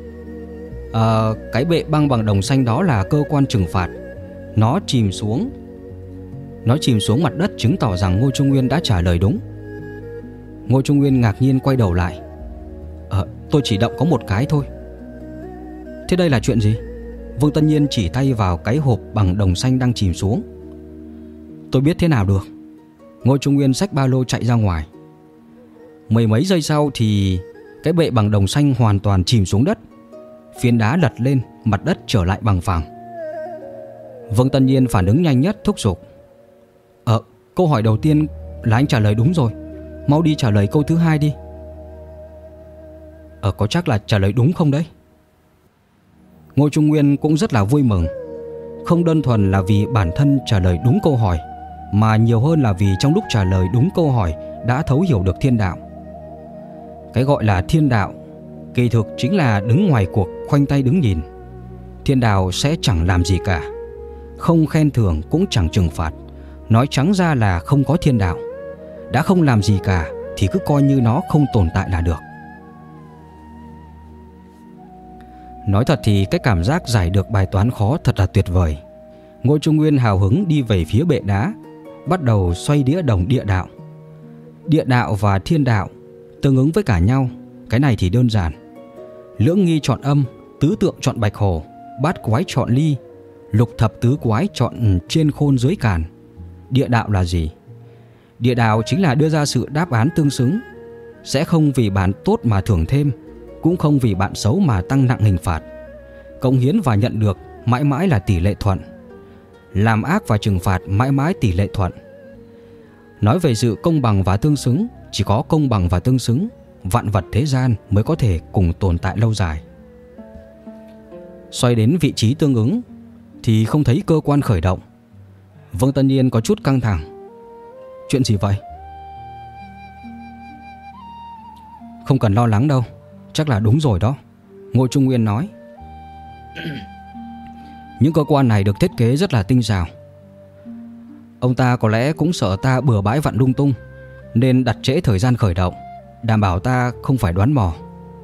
Cái bệ băng bằng đồng xanh đó là cơ quan trừng phạt. Nó chìm xuống mặt đất, chứng tỏ rằng Ngô Trung Nguyên đã trả lời đúng. Ngô Trung Nguyên ngạc nhiên quay đầu lại. Tôi chỉ động có một cái thôi. Thế đây là chuyện gì? Vương Tân Nhiên chỉ tay vào cái hộp bằng đồng xanh đang chìm xuống. Tôi biết thế nào được. Ngô Trung Nguyên xách ba lô chạy ra ngoài. Mười mấy giây sau thì cái bệ bằng đồng xanh hoàn toàn chìm xuống đất. Phiến đá lật lên, mặt đất trở lại bằng phẳng. Vương Tân Nhiên phản ứng nhanh nhất, thúc giục. Câu hỏi đầu tiên là anh trả lời đúng rồi, mau đi trả lời câu thứ hai đi. Có chắc là trả lời đúng không đấy? Ngô Trung Nguyên cũng rất là vui mừng. Không đơn thuần là vì bản thân trả lời đúng câu hỏi, mà nhiều hơn là vì trong lúc trả lời đúng câu hỏi đã thấu hiểu được thiên đạo. Cái gọi là thiên đạo kỳ thực chính là đứng ngoài cuộc khoanh tay đứng nhìn. Thiên đạo sẽ chẳng làm gì cả, không khen thưởng cũng chẳng trừng phạt. Nói trắng ra là không có thiên đạo. Đã không làm gì cả thì cứ coi như nó không tồn tại là được. Nói thật thì cái cảm giác giải được bài toán khó thật là tuyệt vời. Ngô Trung Nguyên hào hứng đi về phía bệ đá, bắt đầu xoay đĩa đồng địa đạo. Địa đạo và thiên đạo tương ứng với cả nhau. Cái này thì đơn giản. Lưỡng nghi chọn âm, tứ tượng chọn bạch hổ, bát quái chọn ly, lục thập tứ quái chọn trên khôn dưới càn. Địa đạo là gì? Địa đạo chính là đưa ra sự đáp án tương xứng. Sẽ không vì bạn tốt mà thưởng thêm, cũng không vì bạn xấu mà tăng nặng hình phạt. Cống hiến và nhận được mãi mãi là tỷ lệ thuận. Làm ác và trừng phạt mãi mãi tỷ lệ thuận. Nói về sự công bằng và tương xứng, chỉ có công bằng và tương xứng, vạn vật thế gian mới có thể cùng tồn tại lâu dài. Xoay đến vị trí tương ứng thì không thấy cơ quan khởi động. Vương Tân Nhiên có chút căng thẳng. Chuyện gì vậy? Không cần lo lắng đâu, chắc là đúng rồi đó, Ngô Trung Nguyên nói. Những cơ quan này được thiết kế rất là tinh xảo. Ông ta có lẽ cũng sợ ta bừa bãi vặn lung tung, nên đặt trễ thời gian khởi động, đảm bảo ta không phải đoán mò.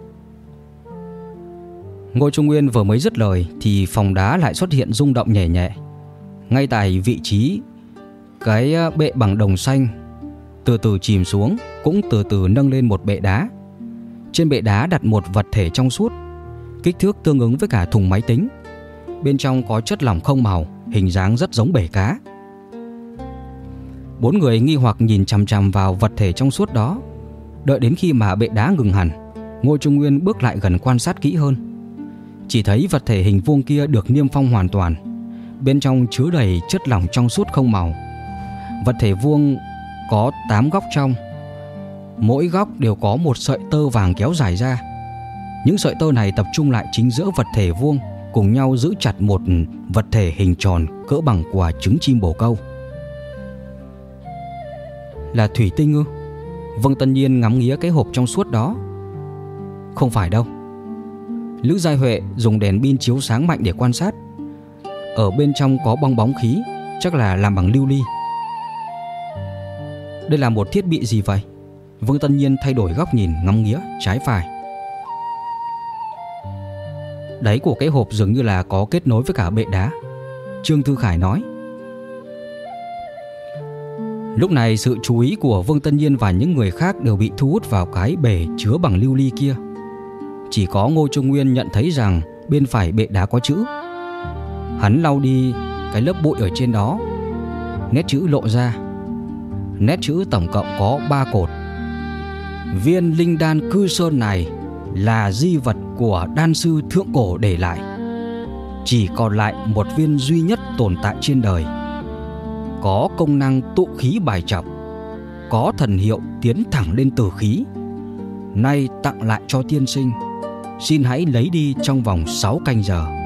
Ngô Trung Nguyên vừa mới dứt lời thì phòng đá lại xuất hiện rung động nhẹ nhẹ. Ngay tại vị trí cái bệ bằng đồng xanh từ từ chìm xuống, cũng từ từ nâng lên một bệ đá. Trên bệ đá đặt một vật thể trong suốt, kích thước tương ứng với cả thùng máy tính. Bên trong có chất lỏng không màu, hình dáng rất giống bể cá. Bốn người nghi hoặc nhìn chằm chằm vào vật thể trong suốt đó. Đợi đến khi mà bệ đá ngừng hẳn, Ngô Trung Nguyên bước lại gần quan sát kỹ hơn. Chỉ thấy vật thể hình vuông kia được niêm phong hoàn toàn. Bên trong chứa đầy chất lỏng trong suốt không màu. Vật thể vuông có 8 góc trong. Mỗi góc đều có một sợi tơ vàng kéo dài ra. Những sợi tơ này tập trung lại chính giữa vật thể vuông, cùng nhau giữ chặt một vật thể hình tròn cỡ bằng quả trứng chim bồ câu. Là thủy tinh ư? Vương Tân Nhiên ngắm nghía cái hộp trong suốt đó. Không phải đâu. Lữ Giai Huệ dùng đèn pin chiếu sáng mạnh để quan sát. Ở bên trong có bong bóng khí, chắc là làm bằng lưu ly. Đây là một thiết bị gì vậy? Vương Tân Nhiên thay đổi góc nhìn, ngắm nghía trái phải. Đáy của cái hộp dường như là có kết nối với cả bệ đá, Trương Thư Khải nói. Lúc này sự chú ý của Vương Tân Nhiên và những người khác đều bị thu hút vào cái bể chứa bằng lưu ly kia. Chỉ có Ngô Trung Nguyên nhận thấy rằng bên phải bệ đá có chữ. Hắn lau đi cái lớp bụi ở trên đó. Nét chữ lộ ra. Nét chữ tổng cộng có 3 cột. Viên linh đan cư sơn này là di vật của đan sư thượng cổ để lại. Chỉ còn lại một viên duy nhất tồn tại trên đời. Có công năng tụ khí bài trọng, có thần hiệu tiến thẳng lên tử khí. Nay tặng lại cho tiên sinh, xin hãy lấy đi trong vòng 6 canh giờ.